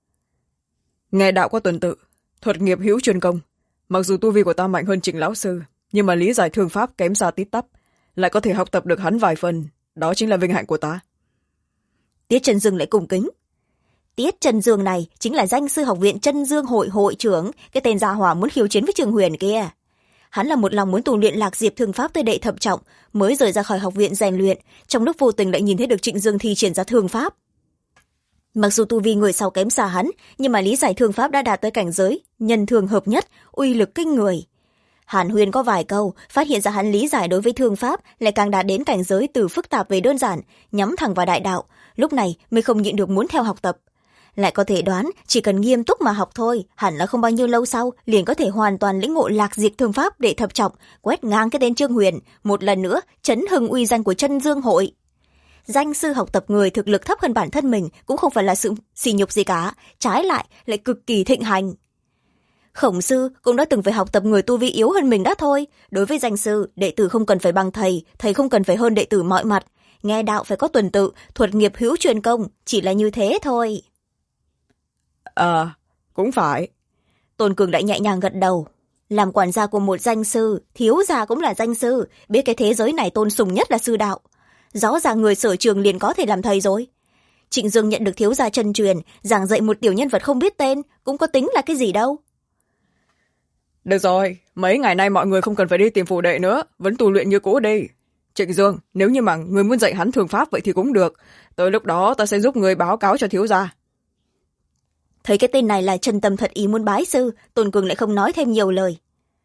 Nghe đạo có tuần tự, thuật nghiệp hữu chuyên công. Mặc dù tu vi của ta mạnh hơn Trịnh lão sư, nhưng mà lý giải thương pháp kém xa tít tắp, lại có thể học tập được hắn vài phần. Đó chính là vinh hạnh của ta. Tiết Trần Dương lại cung kính. Tiết Trần Dương này chính là danh sư học viện Trân Dương hội hội trưởng, cái tên gia hỏa muốn khiêu chiến với Trường Huyền kia. Hắn là một lòng muốn tu luyện lạc diệp thương pháp tới đệ thập trọng, mới rời ra khỏi học viện rèn luyện, trong lúc vô tình lại nhìn thấy được Trịnh Dương thi triển ra thương pháp. Mặc dù tu vi người sau kém xa hắn, nhưng mà lý giải thương pháp đã đạt tới cảnh giới nhân thương hợp nhất, uy lực kinh người. Hàn Huyên có vài câu, phát hiện ra hắn lý giải đối với thương pháp lại càng đạt đến cảnh giới từ phức tạp về đơn giản, nhắm thẳng vào đại đạo, lúc này mới không nhịn được muốn theo học tập. Lại có thể đoán, chỉ cần nghiêm túc mà học thôi, hẳn là không bao nhiêu lâu sau liền có thể hoàn toàn lĩnh ngộ lạc diệt thương pháp để thập trọng, quét ngang cái tên Trương Huyền, một lần nữa chấn hưng uy danh của Trân Dương hội. Danh sư học tập người thực lực thấp hơn bản thân mình cũng không phải là sự sỉ nhục gì cả, trái lại lại cực kỳ thịnh hành. Khổng sư cũng đã từng phải học tập người tu vi yếu hơn mình đã thôi. Đối với danh sư, đệ tử không cần phải bằng thầy, thầy không cần phải hơn đệ tử mọi mặt. Nghe đạo phải có tuần tự, thuật nghiệp hữu truyền công, chỉ là như thế thôi. Cũng phải. Tôn Cường đã nhẹ nhàng gật đầu. Làm quản gia của một danh sư, thiếu gia cũng là danh sư, biết cái thế giới này tôn sùng nhất là sư đạo. Rõ ràng người sở trường liền có thể làm thầy rồi. Trịnh Dương nhận được thiếu gia chân truyền, giảng dạy một tiểu nhân vật không biết tên, cũng có tính là cái gì đâu. Được rồi, mấy ngày nay mọi người không cần phải đi tìm phù đệ nữa, vẫn tu luyện như cũ đi. Trịnh Dương, nếu như mà người muốn dạy hắn thương pháp vậy thì cũng được. Tới lúc đó ta sẽ giúp người báo cáo cho thiếu gia. Thấy cái tên này là chân tâm thật ý muốn bái sư, Tôn Cường lại không nói thêm nhiều lời.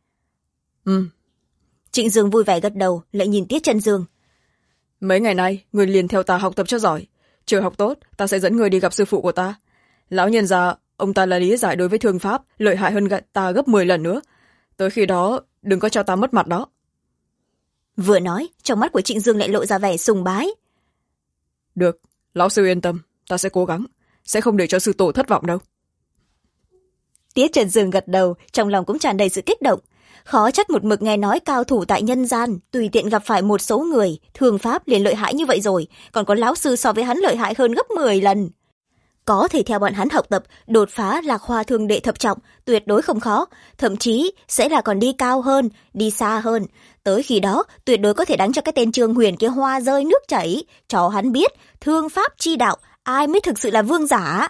Trịnh Dương vui vẻ gật đầu, lại nhìn Tiết Trần Dương. Mấy ngày nay, người liền theo ta học tập cho giỏi. Chờ học tốt, ta sẽ dẫn người đi gặp sư phụ của ta. Lão nhân già, ông ta là lý giải đối với thương pháp, lợi hại hơn ta gấp 10 lần nữa. Tới khi đó, đừng có cho ta mất mặt đó. Vừa nói, trong mắt của Trịnh Dương lại lộ ra vẻ sùng bái. Được, lão sư yên tâm, ta sẽ cố gắng, sẽ không để cho sư tổ thất vọng đâu. Tiết Trần Dương gật đầu, trong lòng cũng tràn đầy sự kích động. Khó trách một mực nghe nói cao thủ tại nhân gian, tùy tiện gặp phải một số người, thương pháp liền lợi hại như vậy rồi, còn có lão sư so với hắn lợi hại hơn gấp 10 lần. Có thể theo bọn hắn học tập, đột phá lạc hoa thương đệ thập trọng, tuyệt đối không khó, thậm chí sẽ là còn đi cao hơn, đi xa hơn. Tới khi đó, tuyệt đối có thể đánh cho cái tên Trương Huyền kia hoa rơi nước chảy, cho hắn biết, thương pháp chi đạo, ai mới thực sự là vương giả.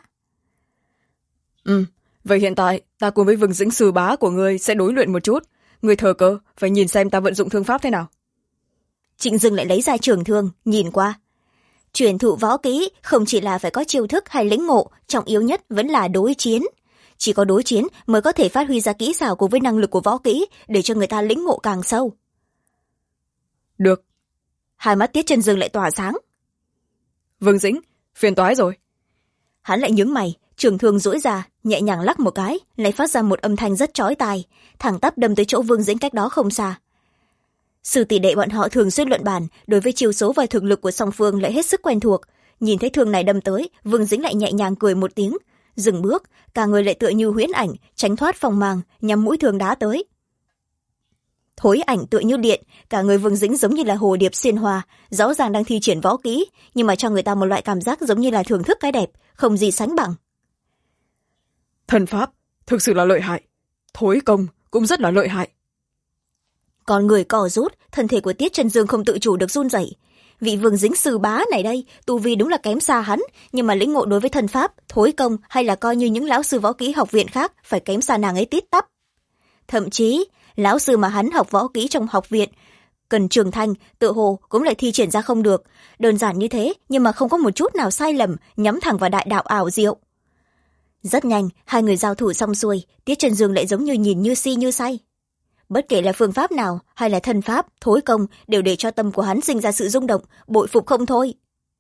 Vậy hiện tại, ta cùng với Vương Dĩnh sư bá của ngươi sẽ đối luyện một chút. Ngươi thờ cơ, phải nhìn xem ta vận dụng thương pháp thế nào. Trịnh Dương lại lấy ra trường thương, nhìn qua. Truyền thụ võ kỹ không chỉ là phải có chiêu thức hay lĩnh ngộ, trọng yếu nhất vẫn là đối chiến. Chỉ có đối chiến mới có thể phát huy ra kỹ xảo cùng với năng lực của võ kỹ, để cho người ta lĩnh ngộ càng sâu. Được. Hai mắt Tiết Trần Dương lại tỏa sáng. Vương Dĩnh, phiền toái rồi. Hắn lại nhướng mày, trường thương duỗi ra, nhẹ nhàng lắc một cái, lại phát ra một âm thanh rất chói tai, thẳng tắp đâm tới chỗ Vương Dĩnh cách đó không xa. Sư tỷ đệ bọn họ thường xuyên luận bàn, đối với chiêu số và thực lực của song phương lại hết sức quen thuộc. Nhìn thấy thương này đâm tới, Vương Dĩnh lại nhẹ nhàng cười một tiếng, dừng bước, cả người lại tựa như huyễn ảnh, tránh thoát phòng màng, nhắm mũi thương đá tới. Thối ảnh tựa như điện, cả người Vương Dĩnh giống như là hồ điệp xuyên hoa, rõ ràng đang thi triển võ kỹ, nhưng mà cho người ta một loại cảm giác giống như là thưởng thức cái đẹp, không gì sánh bằng. Thần pháp thực sự là lợi hại, thối công cũng rất là lợi hại. Còn người co rút, thân thể của Tiết Trần Dương không tự chủ được run rẩy. vị Vương Dính sư bá này đây tu vi đúng là kém xa hắn, nhưng mà lĩnh ngộ đối với thân pháp thối công hay là coi như những lão sư võ kỹ học viện khác phải kém xa nàng ấy tít tắp. Thậm chí lão sư mà hắn học võ kỹ trong học viện cần trường thành tự hồ cũng lại thi triển ra không được, đơn giản như thế nhưng mà không có một chút nào sai lầm, nhắm thẳng vào đại đạo ảo diệu. Rất nhanh hai người giao thủ xong xuôi, Tiết Trần Dương lại giống như nhìn như si như say. Bất kể là phương pháp nào hay là thân pháp thối công đều để cho tâm của hắn sinh ra sự rung động, bội phục không thôi.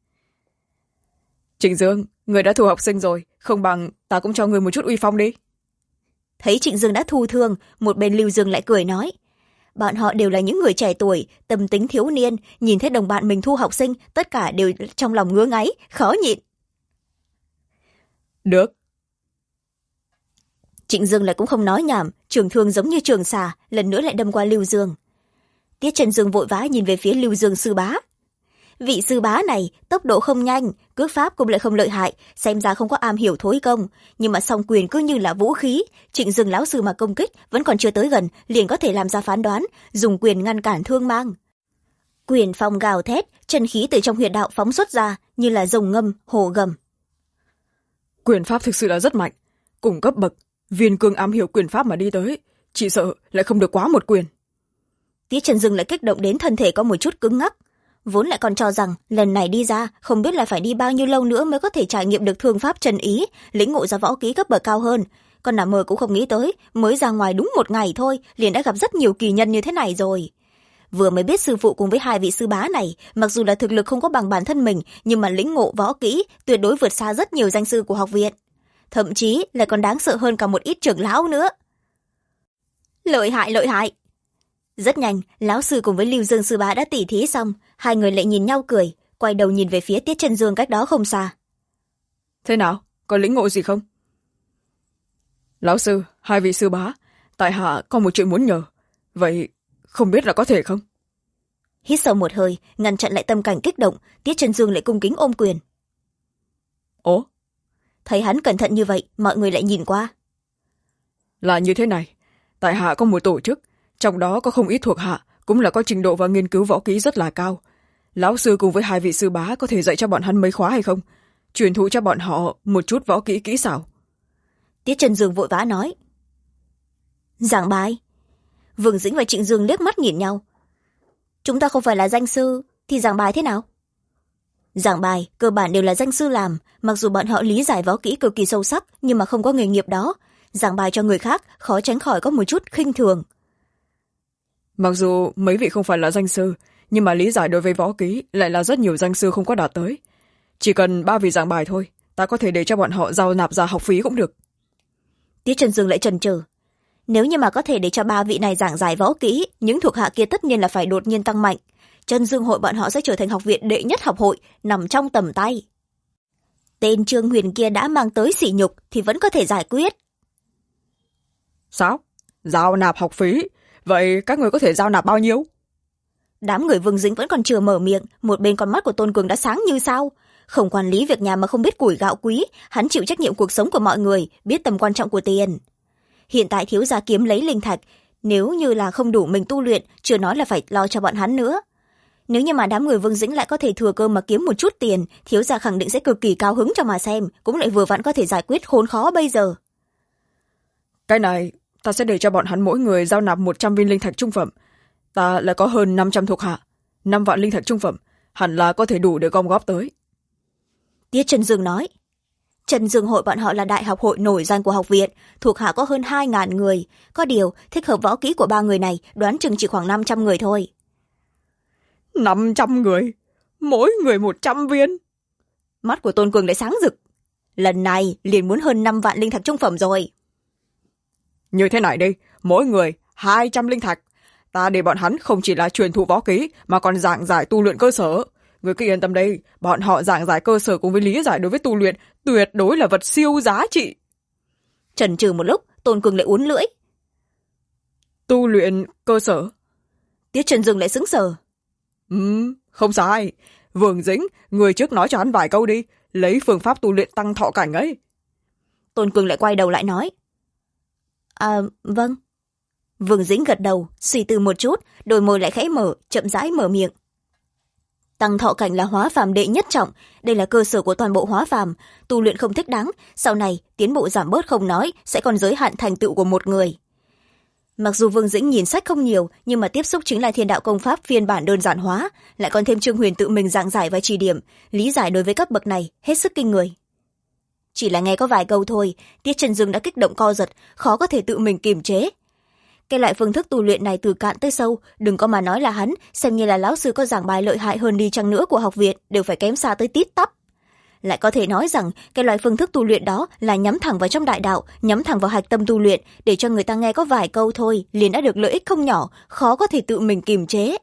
Trịnh Dương, người đã thu học sinh rồi, không bằng ta cũng cho người một chút uy phong đi. Thấy Trịnh Dương đã thu thương, một bên Lưu Dương lại cười nói, bọn họ đều là những người trẻ tuổi, tâm tính thiếu niên, nhìn thấy đồng bạn mình thu học sinh, tất cả đều trong lòng ngứa ngáy, khó nhịn. Được. Trịnh Dương lại cũng không nói nhảm, trường thương giống như trường xà, lần nữa lại đâm qua Lưu Dương. Tiết Trần Dương vội vã nhìn về phía Lưu Dương sư bá. Vị sư bá này tốc độ không nhanh, cước pháp cũng lại không lợi hại, xem ra không có am hiểu thối công, nhưng mà song quyền cứ như là vũ khí. Trịnh Dương lão sư mà công kích vẫn còn chưa tới gần, liền có thể làm ra phán đoán, dùng quyền ngăn cản thương mang. Quyền phong gào thét, chân khí từ trong huyệt đạo phóng xuất ra như là rồng ngâm hồ gầm. Quyền pháp thực sự là rất mạnh, cùng cấp bậc viên cương am hiểu quyền pháp mà đi tới, chỉ sợ lại không được quá một quyền. Tiết Trần Dương lại kích động đến thân thể có một chút cứng ngắc, vốn lại còn cho rằng lần này đi ra không biết là phải đi bao nhiêu lâu nữa mới có thể trải nghiệm được thương pháp trần ý, lĩnh ngộ ra võ kỹ cấp bậc cao hơn. Còn nằm mơ cũng không nghĩ tới, mới ra ngoài đúng một ngày thôi liền đã gặp rất nhiều kỳ nhân như thế này rồi. Vừa mới biết sư phụ cùng với hai vị sư bá này, mặc dù là thực lực không có bằng bản thân mình, nhưng mà lĩnh ngộ võ kỹ tuyệt đối vượt xa rất nhiều danh sư của học viện, thậm chí lại còn đáng sợ hơn cả một ít trưởng lão nữa. Lợi hại, lợi hại. Rất nhanh lão sư cùng với Lưu Dương sư bá đã tỉ thí xong, hai người lại nhìn nhau cười, quay đầu nhìn về phía Tiết Trần Dương cách đó không xa. Thế nào, có lĩnh ngộ gì không? Lão sư, hai vị sư bá, tại hạ có một chuyện muốn nhờ, vậy không biết là có thể không? Hít sâu một hơi, ngăn chặn lại tâm cảnh kích động, Tiết Trần Dương lại cung kính ôm quyền. Ồ? Thấy hắn cẩn thận như vậy, mọi người lại nhìn qua. Là như thế này, tại hạ có một tổ chức, trong đó có không ít thuộc hạ, cũng là có trình độ và nghiên cứu võ kỹ rất là cao. Lão sư cùng với hai vị sư bá có thể dạy cho bọn hắn mấy khóa hay không? Truyền thụ cho bọn họ một chút võ kỹ kỹ xảo. Tiết Trần Dương vội vã nói. Giảng bài. Vương Dĩnh và Trịnh Dương liếc mắt nhìn nhau. Chúng ta không phải là danh sư, thì giảng bài thế nào? Giảng bài cơ bản đều là danh sư làm, mặc dù bọn họ lý giải võ kỹ cực kỳ sâu sắc, nhưng mà không có nghề nghiệp đó. Giảng bài cho người khác khó tránh khỏi có một chút khinh thường. Mặc dù mấy vị không phải là danh sư, nhưng mà lý giải đối với võ kỹ lại là rất nhiều danh sư không có đạt tới. Chỉ cần 3 vị giảng bài thôi, ta có thể để cho bọn họ giao nạp ra học phí cũng được. Tiết Trần Dương lại chần chừ. Nếu như mà có thể để cho 3 vị này giảng giải võ kỹ, những thuộc hạ kia tất nhiên là phải đột nhiên tăng mạnh. Trân Dương hội bọn họ sẽ trở thành học viện đệ nhất học hội, nằm trong tầm tay. Tên Trương Huyền kia đã mang tới sỉ nhục thì vẫn có thể giải quyết. Sao? Giao nạp học phí? Vậy các người có thể giao nạp bao nhiêu? Đám người Vương Dính vẫn còn chưa mở miệng, một bên con mắt của Tôn Cường đã sáng như sao. Không quản lý việc nhà mà không biết củi gạo quý, hắn chịu trách nhiệm cuộc sống của mọi người, biết tầm quan trọng của tiền. Hiện tại thiếu gia kiếm lấy linh thạch, nếu như là không đủ mình tu luyện, chưa nói là phải lo cho bọn hắn nữa. Nếu như mà đám người Vương Dĩnh lại có thể thừa cơ mà kiếm một chút tiền, thiếu gia khẳng định sẽ cực kỳ cao hứng cho mà xem, cũng lại vừa vặn có thể giải quyết khốn khó bây giờ. Cái này, ta sẽ để cho bọn hắn mỗi người giao nạp 100 viên linh thạch trung phẩm. Ta lại có hơn 500 thuộc hạ, 5 vạn linh thạch trung phẩm, hẳn là có thể đủ để gom góp tới. Tiết Trần Dương nói. Trần Dương hội bọn họ là đại học hội nổi danh của học viện, thuộc hạ có hơn 2.000 người. Có điều, thích hợp võ kỹ của 3 người này đoán chừng chỉ khoảng 500 người thôi. 500 người? Mỗi người 100 viên? Mắt của Tôn Cường lại sáng rực. Lần này liền muốn hơn 5 vạn linh thạch trung phẩm rồi. Như thế này đi, mỗi người 200 linh thạch. Ta để bọn hắn không chỉ là truyền thụ võ kỹ mà còn giảng giải tu luyện cơ sở. Người cứ yên tâm đây, bọn họ giảng giải cơ sở cùng với lý giải đối với tu luyện tuyệt đối là vật siêu giá trị. Chần chừ một lúc, Tôn Cường lại uốn lưỡi. Tu luyện cơ sở? Tiết Trần Dương lại sững sờ. Không sai. Vương Dĩnh, người trước nói cho hắn vài câu đi, lấy phương pháp tu luyện tăng thọ cảnh ấy. Tôn Cường lại quay đầu lại nói. Vâng. Vương Dĩnh gật đầu, suy tư một chút, đôi môi lại khẽ mở, chậm rãi mở miệng. Tăng thọ cảnh là hóa phàm đệ nhất trọng, đây là cơ sở của toàn bộ hóa phàm. Tu luyện không thích đáng, sau này tiến bộ giảm bớt không nói, sẽ còn giới hạn thành tựu của một người. Mặc dù Vương Dĩnh nhìn sách không nhiều, nhưng mà tiếp xúc chính là thiên đạo công pháp phiên bản đơn giản hóa, lại còn thêm Trương Huyền tự mình giảng giải và chỉ điểm, lý giải đối với cấp bậc này hết sức kinh người. Chỉ là nghe có vài câu thôi, Tiết Trần Dương đã kích động co giật, khó có thể tự mình kiềm chế. Cái loại phương thức tu luyện này từ cạn tới sâu, đừng có mà nói là hắn, xem như là lão sư có giảng bài lợi hại hơn đi chăng nữa của học viện, đều phải kém xa tới tít tắp. Lại có thể nói rằng cái loại phương thức tu luyện đó là nhắm thẳng vào trong đại đạo, nhắm thẳng vào hạch tâm tu luyện, để cho người ta nghe có vài câu thôi liền đã được lợi ích không nhỏ, khó có thể tự mình kiềm chế.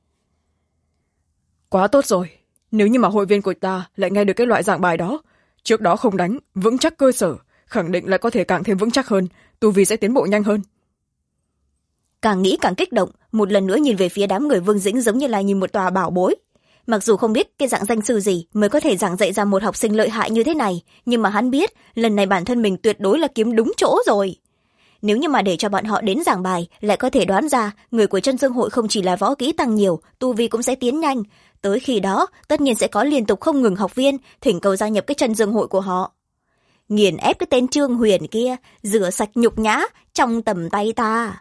Quá tốt rồi, nếu như mà hội viên của ta lại nghe được cái loại giảng bài đó, trước đó không đánh vững chắc cơ sở, khẳng định lại có thể càng thêm vững chắc hơn, tu vi sẽ tiến bộ nhanh hơn. Càng nghĩ càng kích động, một lần nữa nhìn về phía đám người Vương Dĩnh giống như là nhìn một tòa bảo bối. Mặc dù không biết cái dạng danh sư gì mới có thể giảng dạy ra một học sinh lợi hại như thế này, nhưng mà hắn biết lần này bản thân mình tuyệt đối là kiếm đúng chỗ rồi. Nếu như mà để cho bọn họ đến giảng bài, lại có thể đoán ra người của Chân Dương hội không chỉ là võ kỹ tăng nhiều, tu vi cũng sẽ tiến nhanh. Tới khi đó tất nhiên sẽ có liên tục không ngừng học viên thỉnh cầu gia nhập cái Chân Dương hội của họ. Nghiền ép cái tên Trương Huyền kia, rửa sạch nhục nhã trong tầm tay ta.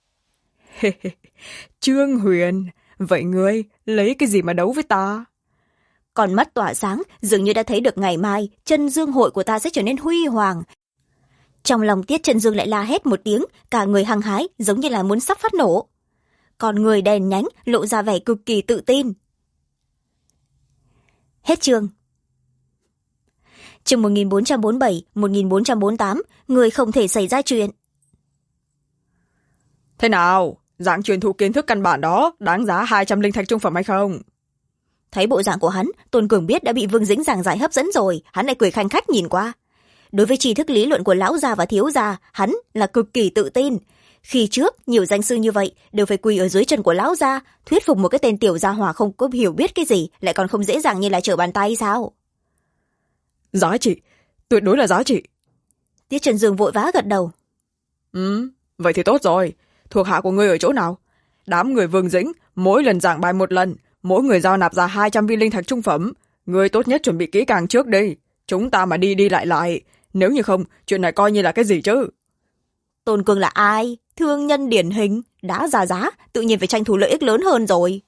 Trương Huyền, vậy ngươi lấy cái gì mà đấu với ta? Con mắt tỏa sáng, dường như đã thấy được ngày mai Chân Dương hội của ta sẽ trở nên huy hoàng. Trong lòng Tiết Trần Dương lại la hét một tiếng, cả người hăng hái giống như là muốn sắp phát nổ. Còn người đèn nhánh lộ ra vẻ cực kỳ tự tin. Hết chương. Chương 1447, 1448, người không thể xảy ra chuyện. Thế nào, dạng truyền thụ kiến thức căn bản đó đáng giá 200 linh thạch trung phẩm hay không? Thấy bộ dạng của hắn, Tôn Cường biết đã bị Vương Dĩnh giảng giải hấp dẫn rồi, hắn lại cười khanh khách nhìn qua. Đối với tri thức lý luận của lão gia và thiếu gia, hắn là cực kỳ tự tin. Khi trước, nhiều danh sư như vậy đều phải quỳ ở dưới chân của lão gia, thuyết phục một cái tên tiểu gia hỏa không có hiểu biết cái gì, lại còn không dễ dàng như là trở bàn tay sao? Giá trị, tuyệt đối là giá trị. Tiết Trần Dương vội vã gật đầu. Vậy thì tốt rồi. Thuộc hạ của ngươi ở chỗ nào? Đám người Vương Dĩnh, mỗi lần giảng bài một lần, mỗi người giao nạp ra 200 viên linh thạch trung phẩm. Ngươi tốt nhất chuẩn bị kỹ càng trước đi. Chúng ta mà đi đi lại. Nếu như không, chuyện này coi như là cái gì chứ? Tôn Cường là ai? Thương nhân điển hình, đã ra giá, tự nhiên phải tranh thủ lợi ích lớn hơn rồi.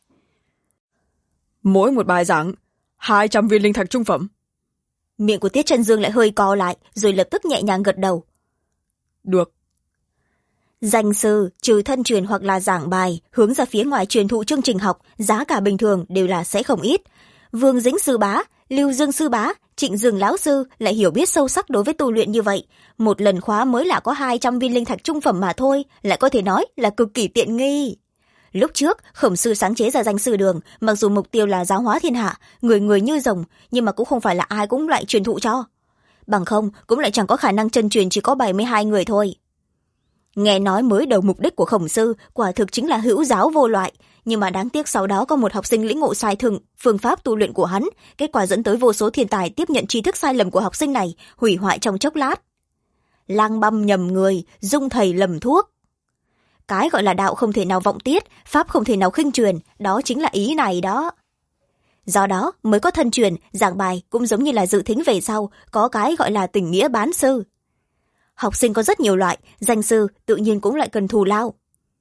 Mỗi một bài giảng, 200 viên linh thạch trung phẩm. Miệng của Tiết Trần Dương lại hơi co lại, rồi lập tức nhẹ nhàng gật đầu. Được. Danh sư, trừ thân truyền hoặc là giảng bài, hướng ra phía ngoài truyền thụ chương trình học, giá cả bình thường đều là sẽ không ít. Vương Dĩnh sư bá, Lưu Dương sư bá, Trịnh Dương lão sư lại hiểu biết sâu sắc đối với tu luyện như vậy. Một lần khóa mới là có 200 viên linh thạch trung phẩm mà thôi, lại có thể nói là cực kỳ tiện nghi. Lúc trước, Khổng sư sáng chế ra danh sư đường, mặc dù mục tiêu là giáo hóa thiên hạ, người người như rồng, nhưng mà cũng không phải là ai cũng lại truyền thụ cho. Bằng không, cũng lại chẳng có khả năng chân truyền chỉ có 72 người thôi. Nghe nói mới đầu mục đích của Khổng sư quả thực chính là hữu giáo vô loại, nhưng mà đáng tiếc sau đó có một học sinh lĩnh ngộ sai thường phương pháp tu luyện của hắn, kết quả dẫn tới vô số thiên tài tiếp nhận tri thức sai lầm của học sinh này, hủy hoại trong chốc lát. Lang băm nhầm người, dung thầy lầm thuốc. Cái gọi là đạo không thể nào vọng tiết, pháp không thể nào khinh truyền, đó chính là ý này đó. Do đó mới có thân truyền, giảng bài cũng giống như là dự thính về sau, có cái gọi là tình nghĩa bán sư. Học sinh có rất nhiều loại, danh sư tự nhiên cũng lại cần thù lao.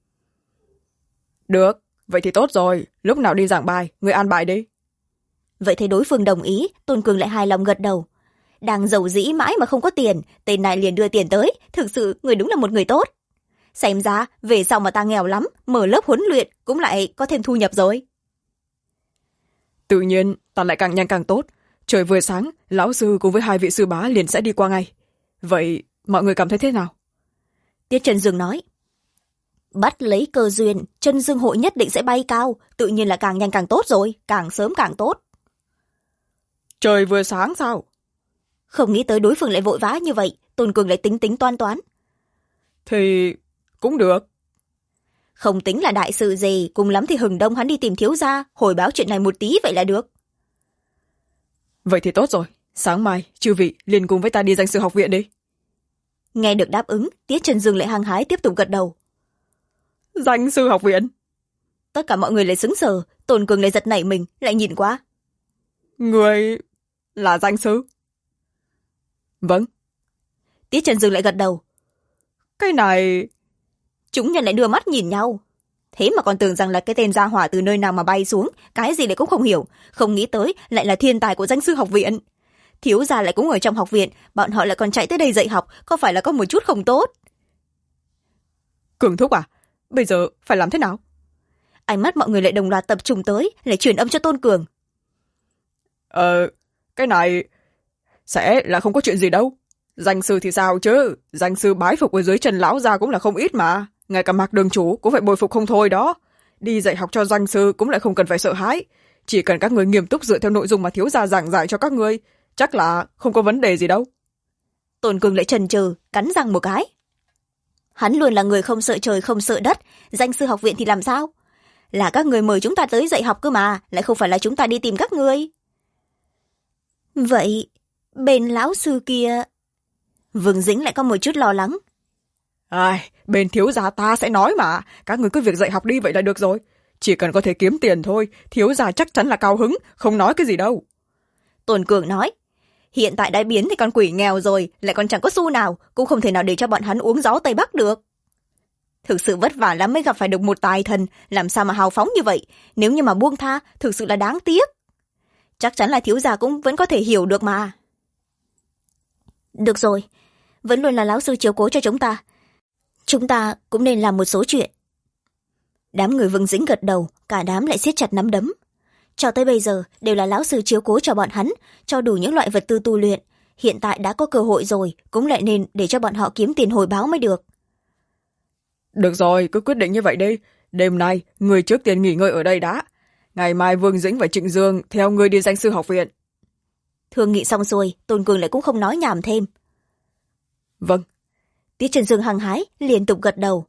Được, vậy thì tốt rồi, lúc nào đi giảng bài, người an bài đi. Vậy thấy đối phương đồng ý, Tôn Cường lại hài lòng gật đầu. Đang giàu dĩ mãi mà không có tiền, tên này liền đưa tiền tới, thực sự người đúng là một người tốt. Xem ra, về sau mà ta nghèo lắm, mở lớp huấn luyện cũng lại có thêm thu nhập rồi. Tự nhiên, ta lại càng nhanh càng tốt. Trời vừa sáng, lão sư cùng với 2 vị sư bá liền sẽ đi qua ngay. Vậy, mọi người cảm thấy thế nào? Tiết Trần Dương nói. Bắt lấy cơ duyên, Chân Dương hội nhất định sẽ bay cao, tự nhiên là càng nhanh càng tốt rồi, càng sớm càng tốt. Trời vừa sáng sao? Không nghĩ tới đối phương lại vội vã như vậy, Tôn Cường lại tính tính toán toán. Thì cũng được. Không tính là đại sự gì, cùng lắm thì hừng đông hắn đi tìm thiếu gia, hồi báo chuyện này một tí vậy là được. Vậy thì tốt rồi, sáng mai, chư vị liền cùng với ta đi danh sư học viện đi. Nghe được đáp ứng, Tiết Trần Dương lại hăng hái tiếp tục gật đầu. Danh sư học viện? Tất cả mọi người lại sững sờ, Tôn Cường lại giật nảy mình, lại nhìn qua. Người là danh sư? Vâng. Tiết Trần Dương lại gật đầu. Cái này... Chúng nhân lại đưa mắt nhìn nhau. Thế mà còn tưởng rằng là cái tên gia hỏa từ nơi nào mà bay xuống, cái gì lại cũng không hiểu, không nghĩ tới lại là thiên tài của danh sư học viện. Thiếu gia lại cũng ở trong học viện, bọn họ lại còn chạy tới đây dạy học, có phải là có một chút không tốt? Cường thúc à, bây giờ phải làm thế nào? Ánh mắt mọi người lại đồng loạt tập trung tới, lại truyền âm cho Tôn Cường. Cái này sẽ là không có chuyện gì đâu. Danh sư thì sao chứ, danh sư bái phục ở dưới chân lão gia cũng là không ít mà, ngay cả Mạc đường chủ cũng phải bồi phục không thôi đó. Đi dạy học cho danh sư cũng lại không cần phải sợ hãi, chỉ cần các người nghiêm túc dựa theo nội dung mà thiếu gia giảng giải cho các người, chắc là không có vấn đề gì đâu. Tôn Cường lại chần chừ, cắn răng một cái. Hắn luôn là người không sợ trời không sợ đất, danh sư học viện thì làm sao? Là các người mời chúng ta tới dạy học cơ mà, lại không phải là chúng ta đi tìm các người. Vậy bên lão sư kia... Vương Dĩnh lại có một chút lo lắng. Bên thiếu gia ta sẽ nói mà, các người cứ việc dạy học đi vậy là được rồi. Chỉ cần có thể kiếm tiền thôi, thiếu gia chắc chắn là cao hứng, không nói cái gì đâu. Tôn Cường nói, hiện tại đã biến thì con quỷ nghèo rồi, lại còn chẳng có xu nào, cũng không thể nào để cho bọn hắn uống gió Tây Bắc được. Thực sự vất vả lắm mới gặp phải được một tài thần, làm sao mà hào phóng như vậy, nếu như mà buông tha, thực sự là đáng tiếc. Chắc chắn là thiếu gia cũng vẫn có thể hiểu được mà. Được rồi, vẫn luôn là lão sư chiếu cố cho chúng ta. Chúng ta cũng nên làm một số chuyện. Đám người Vương Dĩnh gật đầu, cả đám lại siết chặt nắm đấm. Cho tới bây giờ đều là lão sư chiếu cố cho bọn hắn, cho đủ những loại vật tư tu luyện. Hiện tại đã có cơ hội rồi, cũng lại nên để cho bọn họ kiếm tiền hồi báo mới được. Được rồi, cứ quyết định như vậy đi. Đêm nay, người trước tiên nghỉ ngơi ở đây đã. Ngày mai Vương Dĩnh và Trịnh Dương theo người đi danh sư học viện. Thương nghị xong xuôi, Tôn Cường lại cũng không nói nhảm thêm. Vâng. Tiết Trần Dương hăng hái, liên tục gật đầu.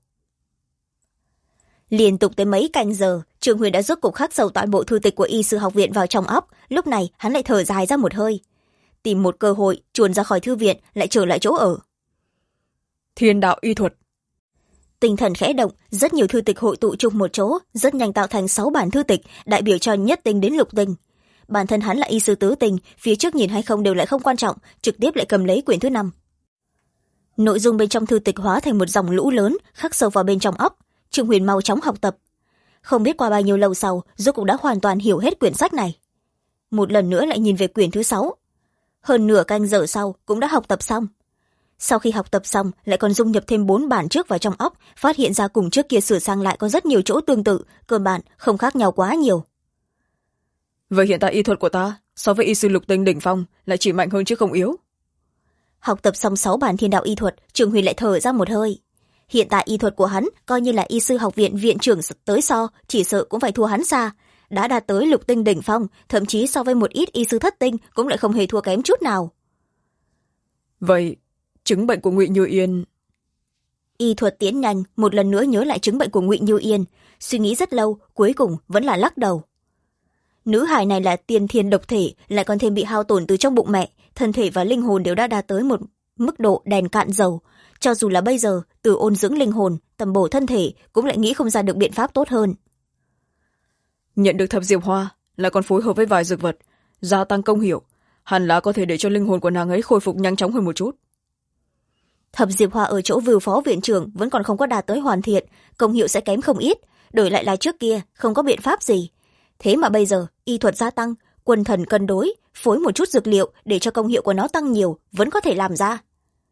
Liên tục tới mấy canh giờ, Trương Huyền đã rốt cục khắc sâu toàn bộ thư tịch của y sư học viện vào trong óc. Lúc này hắn lại thở dài ra một hơi, tìm một cơ hội chuồn ra khỏi thư viện, lại trở lại chỗ ở. Thiên đạo y thuật. Tinh thần khẽ động, rất nhiều thư tịch hội tụ chung một chỗ, rất nhanh tạo thành 6 bản thư tịch, đại biểu cho nhất tinh đến lục tinh. Bản thân hắn là y sư tứ tinh, phía trước nhìn hay không đều lại không quan trọng, trực tiếp lại cầm lấy quyển thứ 5. Nội dung bên trong thư tịch hóa thành một dòng lũ lớn, khắc sâu vào bên trong óc. Trương Huyền mau chóng học tập. Không biết qua bao nhiêu lâu sau, rốt cũng đã hoàn toàn hiểu hết quyển sách này. Một lần nữa lại nhìn về quyển thứ 6. Hơn nửa canh giờ sau cũng đã học tập xong. Sau khi học tập xong, lại còn dung nhập thêm 4 bản trước vào trong óc, phát hiện ra cùng trước kia sửa sang lại có rất nhiều chỗ tương tự, cơ bản không khác nhau quá nhiều. Vậy hiện tại y thuật của ta so với y sư lục tinh đỉnh phong lại chỉ mạnh hơn chứ không yếu. Học tập xong 6 bản thiên đạo y thuật, Trương Huyền lại thở ra một hơi. Hiện tại y thuật của hắn coi như là y sư học viện viện trưởng tới so, chỉ sợ cũng phải thua hắn xa. Đã đạt tới lục tinh đỉnh phong, thậm chí so với một ít y sư thất tinh cũng lại không hề thua kém chút nào. Vậy chứng bệnh của Ngụy Như Yên... Y thuật tiến nhanh, một lần nữa nhớ lại chứng bệnh của Ngụy Như Yên, suy nghĩ rất lâu, cuối cùng vẫn là lắc đầu. Nữ hài này là tiên thiên độc thể, lại còn thêm bị hao tổn từ trong bụng mẹ, thân thể và linh hồn đều đã đạt tới một mức độ đèn cạn dầu. Cho dù là bây giờ, từ ôn dưỡng linh hồn, tầm bổ thân thể, cũng lại nghĩ không ra được biện pháp tốt hơn. Nhận được thập diệp hoa, lại còn phối hợp với vài dược vật, gia tăng công hiệu, hẳn là có thể để cho linh hồn của nàng ấy khôi phục nhanh chóng hơn một chút. Thập diệp hoa ở chỗ Vưu phó viện trưởng vẫn còn không có đạt tới hoàn thiện, công hiệu sẽ kém không ít, đổi lại là trước kia không có biện pháp gì. Thế mà bây giờ y thuật gia tăng, quân thần cân đối, phối một chút dược liệu để cho công hiệu của nó tăng nhiều, vẫn có thể làm ra.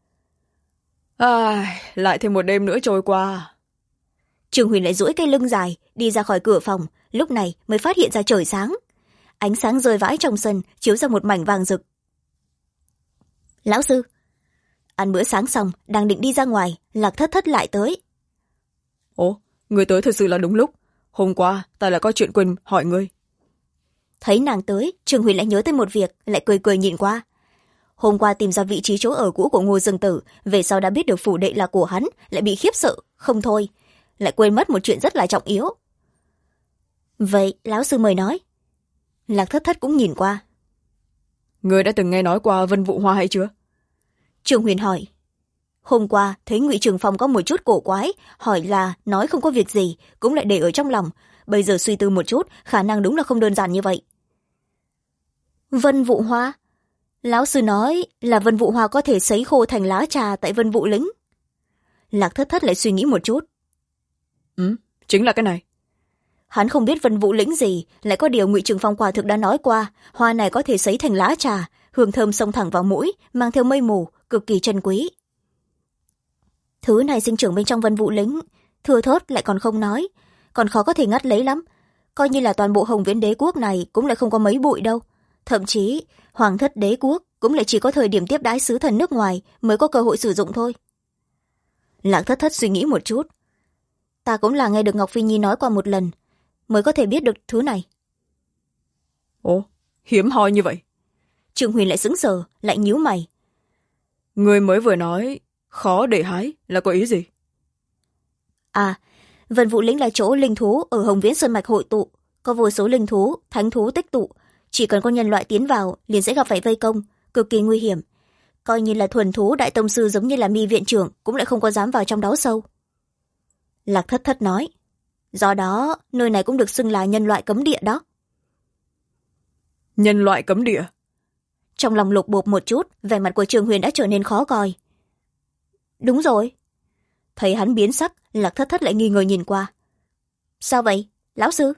Lại thêm một đêm nữa trôi qua. Trương Huyền lại duỗi cây lưng dài, đi ra khỏi cửa phòng, lúc này mới phát hiện ra trời sáng. Ánh sáng rơi vãi trong sân, chiếu ra một mảnh vàng rực. Lão sư, ăn bữa sáng xong, đang định đi ra ngoài, Lạc Thất Thất lại tới. Ồ, người tới thật sự là đúng lúc. Hôm qua, ta lại có chuyện quên hỏi ngươi. Thấy nàng tới, Trương Huyền lại nhớ tới một việc, lại cười cười nhìn qua. Hôm qua tìm ra vị trí chỗ ở cũ của Ngô Dương Tử, về sau đã biết được phủ đệ là của hắn, lại bị khiếp sợ, không thôi, lại quên mất một chuyện rất là trọng yếu. Vậy, lão sư mời nói. Lạc Thất Thất cũng nhìn qua. Ngươi đã từng nghe nói qua Vân Vụ Hoa hay chưa? Trương Huyền hỏi. Hôm qua thấy Ngụy Trường Phong có một chút cổ quái, hỏi là nói không có việc gì, cũng lại để ở trong lòng, bây giờ suy tư một chút, khả năng đúng là không đơn giản như vậy. Vân Vụ Hoa? Lão sư nói là Vân Vụ Hoa có thể sấy khô thành lá trà tại Vân Vụ Lĩnh. Lạc Thất Thất lại suy nghĩ một chút. Chính là cái này. Hắn không biết Vân Vũ Lĩnh gì, lại có điều Ngụy Trường Phong quả thực đã nói qua, hoa này có thể sấy thành lá trà, hương thơm xông thẳng vào mũi, mang theo mây mù, cực kỳ chân quý. Thứ này sinh trưởng bên trong Vân Vũ Lĩnh, thưa thớt lại còn không nói, còn khó có thể ngắt lấy lắm. Coi như là toàn bộ Hồng Viễn Đế quốc này cũng lại không có mấy bụi đâu. Thậm chí, Hoàng thất đế quốc cũng lại chỉ có thời điểm tiếp đái sứ thần nước ngoài mới có cơ hội sử dụng thôi. Lạc Thất Thất suy nghĩ một chút. Ta cũng là nghe được Ngọc Phi Nhi nói qua một lần, mới có thể biết được thứ này. Ồ, hiếm hoi như vậy. Trương Huyền lại sững sờ, lại nhíu mày. Người mới vừa nói khó để hái là có ý gì? À, Vân Vũ Lĩnh là chỗ linh thú ở Hồng Viễn Sơn Mạch hội tụ, có vô số linh thú, thánh thú tích tụ. Chỉ cần có nhân loại tiến vào, liền sẽ gặp phải vây công, cực kỳ nguy hiểm. Coi như là thuần thú đại tông sư giống như là Mi viện trưởng cũng lại không có dám vào trong đó sâu. Lạc Thất Thất nói. Do đó, nơi này cũng được xưng là nhân loại cấm địa đó. Nhân loại cấm địa? Trong lòng lục bộp một chút, vẻ mặt của Trường Huyền đã trở nên khó coi. Đúng rồi. Thấy hắn biến sắc, Lạc Thất Thất lại nghi ngờ nhìn qua. Sao vậy, lão sư?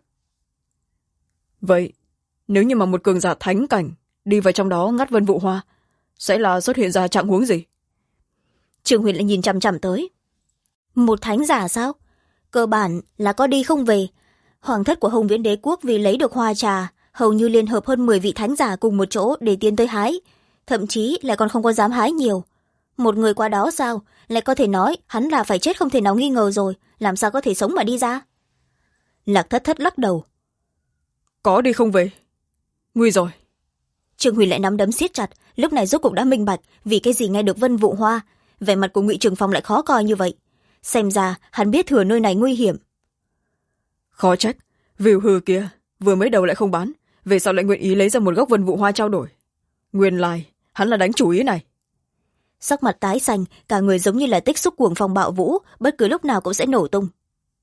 Vậy, nếu như mà một cường giả thánh cảnh đi vào trong đó ngắt Vân Vụ Hoa, sẽ là xuất hiện ra trạng huống gì? Trường Huyền lại nhìn chằm chằm tới. Một thánh giả sao? Cơ bản là có đi không về. Hoàng thất của Hồng Viễn Đế quốc vì lấy được hoa trà, hầu như liên hợp hơn 10 vị thánh giả cùng một chỗ để tiến tới hái. Thậm chí lại còn không có dám hái nhiều. Một người qua đó sao? Lại có thể nói hắn là phải chết không thể nào nghi ngờ rồi. Làm sao có thể sống mà đi ra? Lạc Thất Thất lắc đầu. Có đi không về. Nguy rồi. Trương Huyền lại nắm đấm siết chặt, lúc này rốt cục đã minh bạch vì cái gì nghe được Vân Vụ Hoa. Vẻ mặt của Ngụy Trường Phong lại khó coi như vậy. Xem ra hắn biết thừa nơi này nguy hiểm. Khó trách, Viu Hư kia vừa mới đầu lại không bán, về sau lại nguyện ý lấy ra một gốc Vân Vụ Hoa trao đổi. Nguyên lai hắn là đánh chủ ý này. Sắc mặt tái xanh, cả người giống như là tích xúc cuồng phong bạo vũ, bất cứ lúc nào cũng sẽ nổ tung.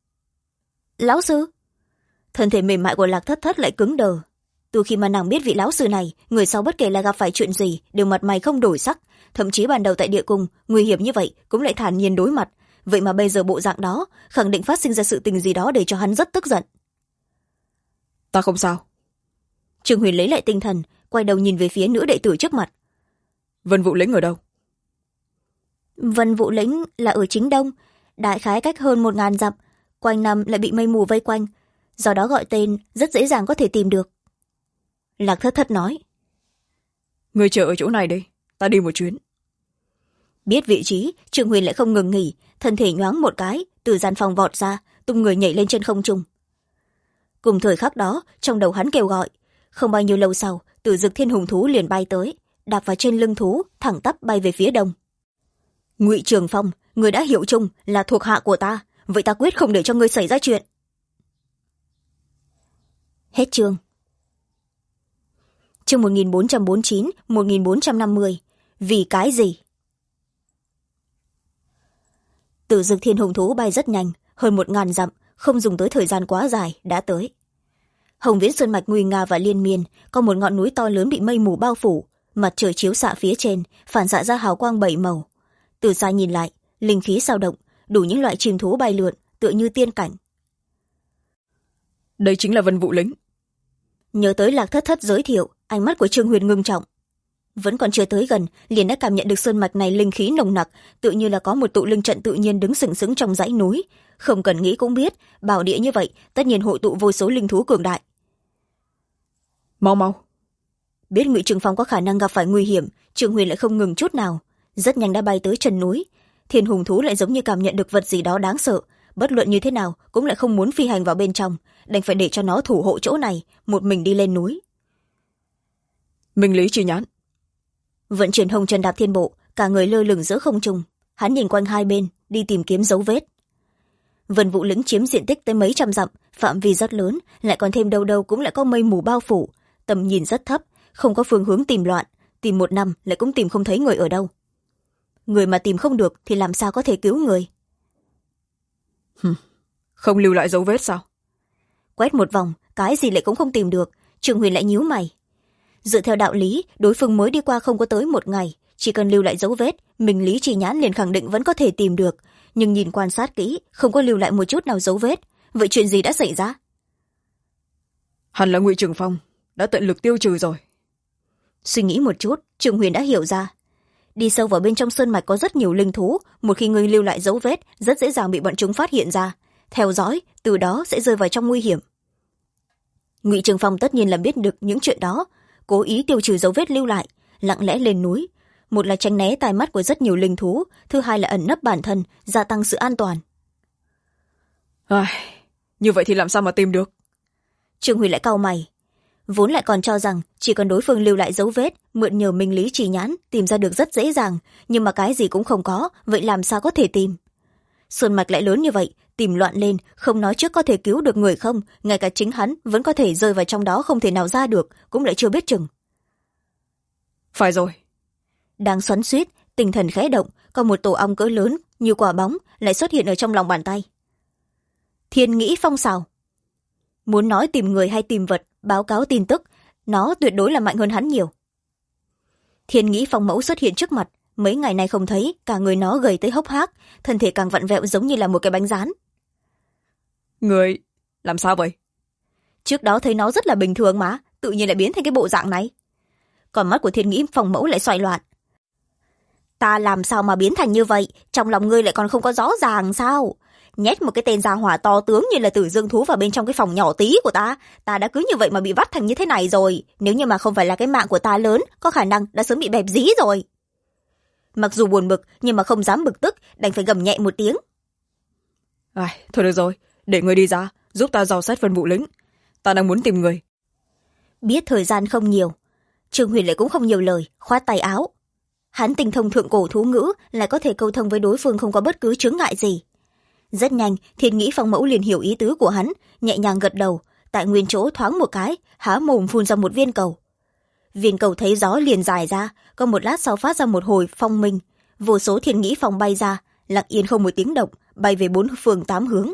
Lão sư? Thân thể mềm mại của Lạc Thất Thất lại cứng đờ. Từ khi mà nàng biết vị lão sư này, người sau bất kể là gặp phải chuyện gì đều mặt mày không đổi sắc, thậm chí ban đầu tại địa cung nguy hiểm như vậy cũng lại thản nhiên đối mặt. Vậy mà bây giờ bộ dạng đó khẳng định phát sinh ra sự tình gì đó để cho hắn rất tức giận. Ta không sao. Trương Huyền lấy lại tinh thần, quay đầu nhìn về phía nữ đệ tử trước mặt. Vân Vụ Lĩnh ở đâu? Vân Vụ Lĩnh là ở chính đông, đại khái cách hơn 1000 dặm, quanh năm lại bị mây mù vây quanh, do đó gọi tên rất dễ dàng có thể tìm được. Lạc Thất Thất nói. Người chờ ở chỗ này đi, ta đi một chuyến. Biết vị trí, Trương Huyền lại không ngừng nghỉ, thân thể nhoáng một cái, từ gian phòng vọt ra, tung người nhảy lên trên không trung. Cùng thời khắc đó, trong đầu hắn kêu gọi. Không bao nhiêu lâu sau, Tử Dực Thiên Hùng thú liền bay tới, đạp vào trên lưng thú, thẳng tắp bay về phía đông. Ngụy Trường Phong, người đã hiệu chung là thuộc hạ của ta, vậy ta quyết không để cho ngươi xảy ra chuyện. Hết chương. Chương 1449, 1450. Vì cái gì? Tử Dực Thiên Hùng thú bay rất nhanh, hơn 1000 dặm, không dùng tới thời gian quá dài, đã tới. Hồng Viễn Sơn Mạch nguy nga và liên miên, có một ngọn núi to lớn bị mây mù bao phủ, mặt trời chiếu xạ phía trên, phản xạ ra hào quang 7 màu. Từ xa nhìn lại, linh khí sao động, đủ những loại chim thú bay lượn, tựa như tiên cảnh. Đây chính là Vân Vụ Lĩnh. Nhớ tới Lạc Thất Thất giới thiệu, ánh mắt của Trương Huyền ngưng trọng. Vẫn còn chưa tới gần, liền đã cảm nhận được sơn mạch này linh khí nồng nặc, tự như là có một tụ linh trận tự nhiên đứng sừng sững trong dãy núi. Không cần nghĩ cũng biết, bảo địa như vậy, tất nhiên hội tụ vô số linh thú cường đại. Mau mau. Biết Ngụy Trường Phong có khả năng gặp phải nguy hiểm, Trương Huyền lại không ngừng chút nào, rất nhanh đã bay tới chân núi. Thiên hùng thú lại giống như cảm nhận được vật gì đó đáng sợ, bất luận như thế nào cũng lại không muốn phi hành vào bên trong, đành phải để cho nó thủ hộ chỗ này, một mình đi lên núi. Minh Lý Chi Nhãn. Vận chuyển Hồng Trần Đạp Thiên Bộ, cả người lơ lửng giữa không trung, hắn nhìn quanh hai bên, đi tìm kiếm dấu vết. Vân Vũ Lĩnh chiếm diện tích tới mấy trăm dặm, phạm vi rất lớn, lại còn thêm đâu đâu cũng lại có mây mù bao phủ, tầm nhìn rất thấp, không có phương hướng tìm loạn, tìm 1 năm lại cũng tìm không thấy người ở đâu. Người mà tìm không được thì làm sao có thể cứu người? Không lưu lại dấu vết sao? quét một vòng cái gì lại cũng không tìm được. Trương Huyền lại nhíu mày. Dựa theo đạo lý, đối phương mới đi qua không có tới một ngày, chỉ cần lưu lại dấu vết, mình Lý Chỉ Nhãn liền khẳng định vẫn có thể tìm được. Nhưng nhìn quan sát kỹ, không có lưu lại một chút nào dấu vết. Vậy chuyện gì đã xảy ra? Hẳn là Ngụy Trường Phong đã tận lực tiêu trừ rồi. Suy nghĩ một chút, Trương Huyền đã hiểu ra. Đi sâu vào bên trong sơn mạch có rất nhiều linh thú, một khi người lưu lại dấu vết rất dễ dàng bị bọn chúng phát hiện ra, theo dõi, từ đó sẽ rơi vào trong nguy hiểm. Ngụy Trường Phong tất nhiên là biết được những chuyện đó, cố ý tiêu trừ dấu vết lưu lại, lặng lẽ lên núi. Một là tránh né tai mắt của rất nhiều linh thú, thứ hai là ẩn nấp bản thân, gia tăng sự an toàn. Như vậy thì làm sao mà tìm được? Trương Huy lại cau mày. Vốn lại còn cho rằng chỉ cần đối phương lưu lại dấu vết, mượn nhờ Minh Lý Chỉ Nhãn tìm ra được rất dễ dàng, nhưng mà cái gì cũng không có, vậy làm sao có thể tìm? Sơn mạch lại lớn như vậy, tìm loạn lên, không nói trước có thể cứu được người không, ngay cả chính hắn vẫn có thể rơi vào trong đó không thể nào ra được, cũng lại chưa biết chừng. Phải rồi. Đang xoắn xuýt, tinh thần khẽ động, có một tổ ong cỡ lớn như quả bóng lại xuất hiện ở trong lòng bàn tay. Thiên Nghĩ Phong xào. Muốn nói tìm người hay tìm vật, báo cáo tin tức, nó tuyệt đối là mạnh hơn hắn nhiều. Thiên Nghĩ Phong mẫu xuất hiện trước mặt, mấy ngày nay không thấy, cả người nó gầy tới hốc hác, thân thể càng vặn vẹo giống như là một cái bánh rán. Người làm sao vậy? Trước đó thấy nó rất là bình thường mà, tự nhiên lại biến thành cái bộ dạng này. Còn mắt của Thiên Nghĩ Phong mẫu lại xoay loạn. Ta làm sao mà biến thành như vậy, trong lòng ngươi lại còn không có rõ ràng sao? Nhét một cái tên gia hỏa to tướng như là Tử Dương thú vào bên trong cái phòng nhỏ tí của ta đã cứ như vậy mà bị vắt thành như thế này rồi, nếu như mà không phải là cái mạng của ta lớn, có khả năng đã sớm bị bẹp dí rồi. Mặc dù buồn bực nhưng mà không dám bực tức, đành phải gầm nhẹ một tiếng. Thôi được rồi, để người đi ra giúp ta dò xét Vân Vũ Lĩnh, ta đang muốn tìm người. Biết thời gian không nhiều, Trương Huyền lại cũng không nhiều lời, khoát tay áo. Hắn tinh thông thượng cổ thú ngữ, lại có thể câu thông với đối phương không có bất cứ chướng ngại gì. Rất nhanh, Thiên Nghĩ Phong mẫu liền hiểu ý tứ của hắn, nhẹ nhàng gật đầu, tại nguyên chỗ thoáng một cái, há mồm phun ra một viên cầu. Viên cầu thấy gió liền dài ra, có một lát sau phát ra một hồi phong minh, vô số Thiên Nghĩ Phong bay ra, lặng yên không một tiếng động, bay về 4 phương 8 hướng.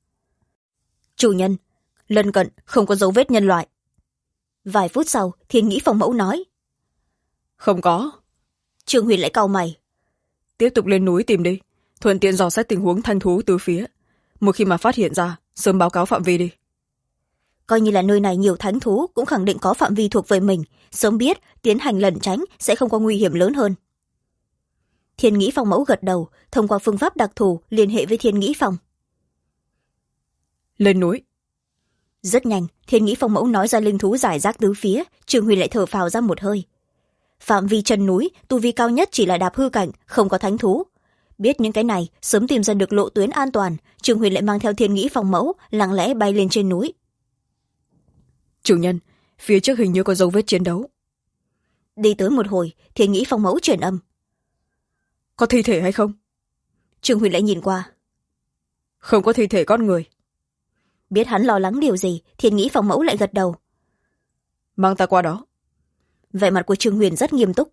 Chủ nhân, lân cận không có dấu vết nhân loại. Vài phút sau, Thiên Nghĩ Phong mẫu nói. Không có. Trương Huyền lại cau mày. Tiếp tục lên núi tìm đi, thuận tiện dò xét tình huống thanh thú từ phía. Một khi mà phát hiện ra, sớm báo cáo phạm vi đi. Coi như là nơi này nhiều thánh thú, cũng khẳng định có phạm vi thuộc về mình, sớm biết tiến hành lẩn tránh sẽ không có nguy hiểm lớn hơn. Thiên Nghĩ Phong mẫu gật đầu, thông qua phương pháp đặc thù liên hệ với Thiên Nghĩ Phong. Lên núi. Rất nhanh, Thiên Nghĩ Phong mẫu nói ra linh thú giải rác tứ phía, Trương Huyền lại thở phào ra một hơi. Phạm vi chân núi, tu vi cao nhất chỉ là đạp hư cảnh, không có thánh thú. Biết những cái này, sớm tìm ra được lộ tuyến an toàn, Trương Huyền lại mang theo Thiên Nghĩ Phong mẫu, lặng lẽ bay lên trên núi. Chủ nhân, phía trước hình như có dấu vết chiến đấu. Đi tới một hồi, Thiên Nghĩ Phong mẫu truyền âm. Có thi thể hay không? Trương Huyền lại nhìn qua. Không có thi thể con người. Biết hắn lo lắng điều gì, Thiên Nghĩ Phong mẫu lại gật đầu. Mang ta qua đó. Vẻ mặt của Trương Huyền rất nghiêm túc.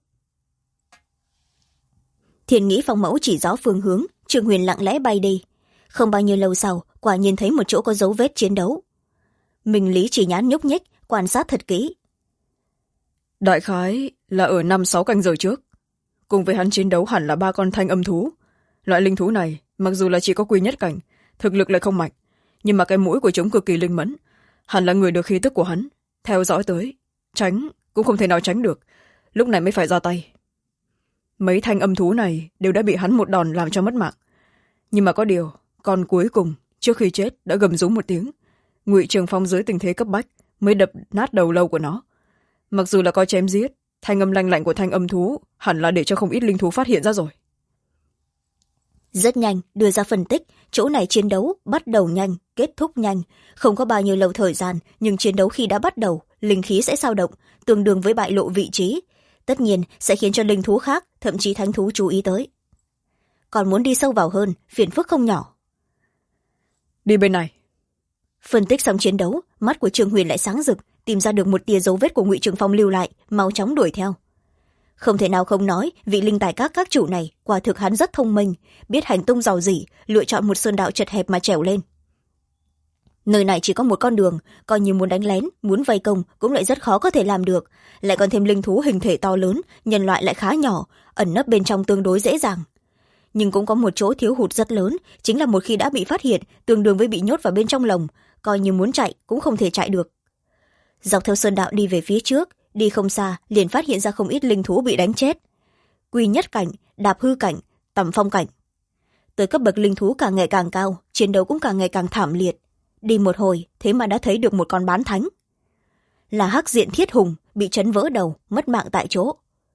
Thiên Nghĩ Phong mẫu chỉ rõ phương hướng, Trương Huyền lặng lẽ bay đi. Không bao nhiêu lâu sau, quả nhiên thấy một chỗ có dấu vết chiến đấu. Minh Lý Chỉ Nhãn nhúc nhích, quan sát thật kỹ. Đại khái là ở 5-6 canh giờ trước. Cùng với hắn chiến đấu hẳn là 3 con thanh âm thú. Loại linh thú này, mặc dù là chỉ có quy nhất cảnh, thực lực lại không mạnh, nhưng mà cái mũi của chúng cực kỳ linh mẫn. Hẳn là người được khí tức của hắn, theo dõi tới, tránh cũng không thể nào tránh được, lúc này mới phải ra tay. Mấy thanh âm thú này đều đã bị hắn một đòn làm cho mất mạng. Nhưng mà có điều, con cuối cùng, trước khi chết đã gầm rú một tiếng. Ngụy Trường Phong dưới tình thế cấp bách mới đập nát đầu lâu của nó. Mặc dù là có chém giết, thanh âm lanh lạnh của thanh âm thú hẳn là để cho không ít linh thú phát hiện ra rồi. Rất nhanh, đưa ra phân tích, chỗ này chiến đấu bắt đầu nhanh, kết thúc nhanh. Không có bao nhiêu lâu thời gian, nhưng chiến đấu khi đã bắt đầu, linh khí sẽ dao động, tương đương với bại lộ vị trí. Tất nhiên, sẽ khiến cho linh thú khác, thậm chí thánh thú chú ý tới. Còn muốn đi sâu vào hơn, phiền phức không nhỏ. Đi bên này. Phân tích xong chiến đấu, mắt của Trương Huyền lại sáng rực, tìm ra được một tia dấu vết của Ngụy Trường Phong lưu lại, mau chóng đuổi theo. Không thể nào không nói, vị linh tài các chủ này, quả thực hắn rất thông minh, biết hành tung giàu dỉ, lựa chọn một sơn đạo chật hẹp mà trèo lên. Nơi này chỉ có một con đường, coi như muốn đánh lén muốn vây công cũng lại rất khó có thể làm được, lại còn thêm linh thú hình thể to lớn, nhân loại lại khá nhỏ, ẩn nấp bên trong tương đối dễ dàng. Nhưng cũng có một chỗ thiếu hụt rất lớn, chính là một khi đã bị phát hiện tương đương với bị nhốt vào bên trong lồng, coi như muốn chạy cũng không thể chạy được. Dọc theo sơn đạo đi về phía trước, đi không xa liền phát hiện ra không ít linh thú bị đánh chết. Quy nhất cảnh, đạp hư cảnh, tầm phong cảnh. Tới cấp bậc linh thú càng ngày càng cao, chiến đấu cũng càng ngày càng thảm liệt. Đi một hồi thế mà đã thấy được một con bán thánh, là hắc diện thiết hùng, bị chấn vỡ đầu, mất mạng tại chỗ.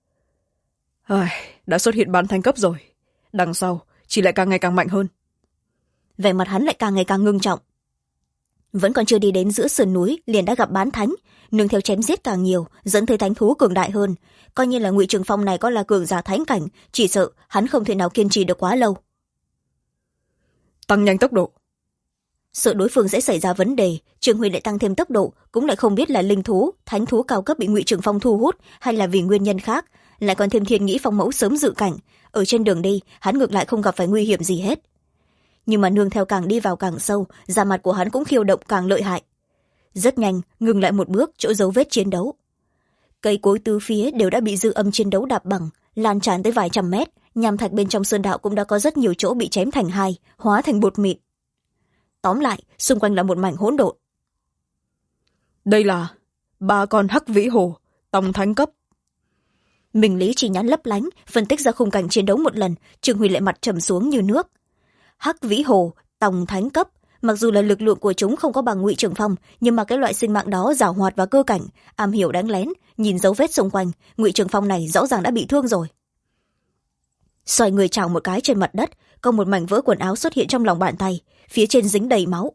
Đã xuất hiện bán thánh cấp rồi, đằng sau chỉ lại càng ngày càng mạnh hơn. Vẻ mặt hắn lại càng ngày càng ngưng trọng. Vẫn còn chưa đi đến giữa sườn núi liền đã gặp bán thánh, nương theo chém giết càng nhiều, dẫn tới thánh thú cường đại hơn. Coi như là Ngụy Trường Phong này có là cường giả thánh cảnh, chỉ sợ hắn không thể nào kiên trì được quá lâu. Tăng nhanh tốc độ. Sợ đối phương sẽ xảy ra vấn đề, Trương Huyền lại tăng thêm tốc độ, cũng lại không biết là linh thú thánh thú cao cấp bị Ngụy Trường Phong thu hút hay là vì nguyên nhân khác, lại còn thêm Thiên Nghĩ Phong mẫu sớm dự cảnh, ở trên đường đi hắn ngược lại không gặp phải nguy hiểm gì hết. Nhưng mà nương theo càng đi vào càng sâu, da mặt của hắn cũng khiêu động càng lợi hại. Rất nhanh ngừng lại một bước chỗ dấu vết chiến đấu. Cây cối tứ phía đều đã bị dư âm chiến đấu đạp bằng, lan tràn tới vài trăm mét, nham thạch bên trong sơn đạo cũng đã có rất nhiều chỗ bị chém thành hai, hóa thành bột mịn. Tóm lại xung quanh là một mảnh hỗn độn. Đây là 3 con hắc vĩ hồ, tòng thánh cấp. Minh lý chỉ nhãn lấp lánh phân tích ra khung cảnh chiến đấu một lần, Trương Huy lại mặt trầm xuống như nước. Hắc vĩ hồ, tòng thánh cấp, mặc dù là lực lượng của chúng không có bằng Ngụy Trường Phong, nhưng mà cái loại sinh mạng đó giảo hoạt và cơ cảnh, am hiểu đánh lén, nhìn dấu vết xung quanh, Ngụy Trường Phong này rõ ràng đã bị thương rồi. Xoay người chào một cái trên mặt đất, có một mảnh vỡ quần áo xuất hiện trong lòng bàn tay, phía trên dính đầy máu.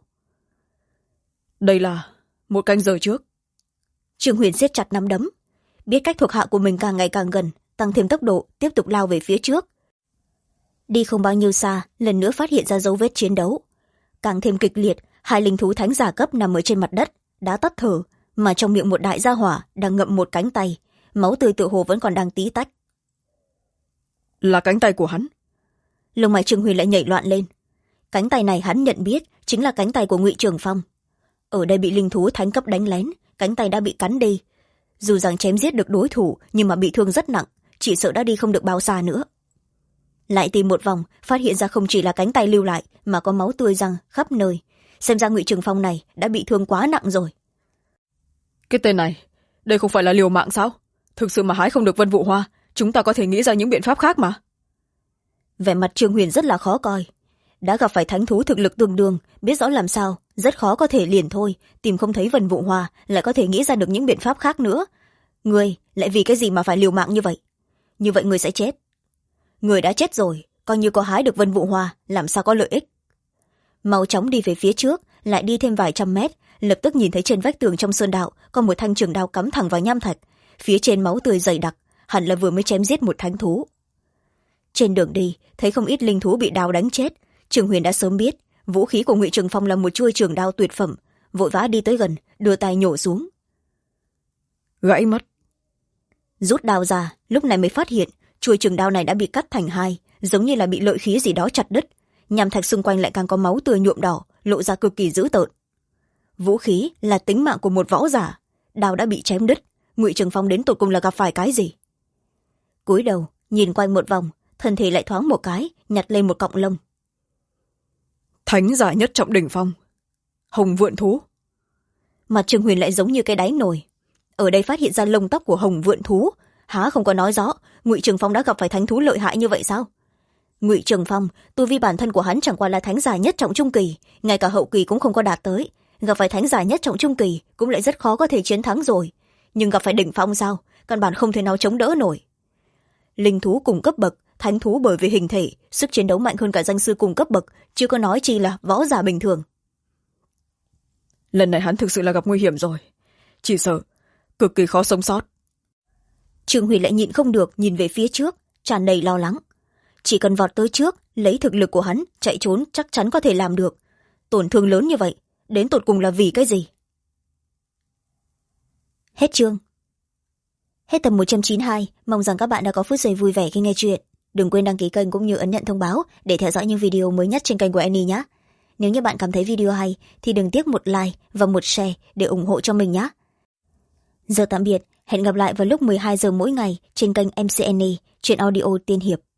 Đây là 1 canh giờ trước. Trương Huyền siết chặt nắm đấm, biết cách thuộc hạ của mình càng ngày càng gần, tăng thêm tốc độ tiếp tục lao về phía trước. Đi không bao nhiêu xa, lần nữa phát hiện ra dấu vết chiến đấu, càng thêm kịch liệt. 2 linh thú thánh giả cấp nằm ở trên mặt đất đã tắt thở, mà trong miệng một đại gia hỏa đang ngậm một cánh tay, máu tươi tựa hồ vẫn còn đang tí tách. Là cánh tay của hắn. Lông mày Trương Huyền lại nhảy loạn lên. Cánh tay này hắn nhận biết chính là cánh tay của Ngụy Trường Phong. Ở đây bị linh thú thánh cấp đánh lén, cánh tay đã bị cắn đi. Dù rằng chém giết được đối thủ nhưng mà bị thương rất nặng, chỉ sợ đã đi không được bao xa nữa. Lại tìm một vòng, phát hiện ra không chỉ là cánh tay lưu lại mà có máu tươi răng khắp nơi, xem ra Ngụy Trường Phong này đã bị thương quá nặng rồi. Cái tên này, đây không phải là liều mạng sao? Thực sự mà hái không được Vân Vũ Hoa, chúng ta có thể nghĩ ra những biện pháp khác mà. Vẻ mặt Trương Huyền rất là khó coi. Đã gặp phải thánh thú thực lực tương đương, biết rõ làm sao rất khó có thể liền thôi, tìm không thấy Vân Vũ Hoa lại có thể nghĩ ra được những biện pháp khác nữa. Người lại vì cái gì mà phải liều mạng như vậy? Như vậy người sẽ chết. Người đã chết rồi, coi như có hái được Vân Vũ Hoa làm sao có lợi ích. Mau chóng đi về phía trước, lại đi thêm vài trăm mét, lập tức nhìn thấy trên vách tường trong sơn đạo có một thanh trường đao cắm thẳng vào nham thạch, phía trên máu tươi dày đặc, hẳn là vừa mới chém giết một thánh thú. Trên đường đi thấy không ít linh thú bị đao đánh chết, Trương Huyền đã sớm biết vũ khí của Ngụy Trường Phong là một chuôi trường đao tuyệt phẩm, vội vã đi tới gần, đưa tay nhổ xuống. Gãy mất. Rút đao ra, lúc này mới phát hiện chuôi trường đao này đã bị cắt thành hai, giống như là bị lợi khí gì đó chặt đứt, nham thạch xung quanh lại càng có máu tươi nhuộm đỏ, lộ ra cực kỳ dữ tợn. Vũ khí là tính mạng của một võ giả, đao đã bị chém đứt, Ngụy Trường Phong đến tột cùng là gặp phải cái gì? Cúi đầu nhìn quanh một vòng, thân thể lại thoáng một cái, nhặt lên một cọng lông. Thánh giả nhất trọng đỉnh phong, hồng vượn thú. Mặt Trương Huyền lại giống như cái đáy nồi. Ở đây phát hiện ra lông tóc của hồng vượn thú, há không có nói rõ Ngụy Trường Phong đã gặp phải thánh thú lợi hại như vậy sao? Ngụy Trường Phong, tu vi bản thân của hắn chẳng qua là thánh giả nhất trọng trung kỳ, ngay cả hậu kỳ cũng không có đạt tới, gặp phải thánh giả nhất trọng trung kỳ cũng lại rất khó có thể chiến thắng rồi, nhưng gặp phải đỉnh phong sao, căn bản không thể nào chống đỡ nổi. Linh thú cùng cấp bậc, thánh thú bởi vì hình thể sức chiến đấu mạnh hơn cả danh sư cùng cấp bậc, chưa có nói chi là võ giả bình thường. Lần này hắn thực sự là gặp nguy hiểm rồi, chỉ sợ cực kỳ khó sống sót. Trương Huy lại nhịn không được nhìn về phía trước, tràn đầy lo lắng. Chỉ cần vọt tới trước, lấy thực lực của hắn chạy trốn chắc chắn có thể làm được. Tổn thương lớn như vậy đến tột cùng là vì cái gì? Hết chương. Hết tập 192, mong rằng các bạn đã có phút giây vui vẻ khi nghe chuyện. Đừng quên đăng ký kênh cũng như ấn nhận thông báo để theo dõi những video mới nhất trên kênh của Annie nhé. Nếu như bạn cảm thấy video hay thì đừng tiếc một like và một share để ủng hộ cho mình nhé. Giờ tạm biệt, hẹn gặp lại vào lúc 12 giờ mỗi ngày trên kênh MCNE, truyện audio tiên hiệp.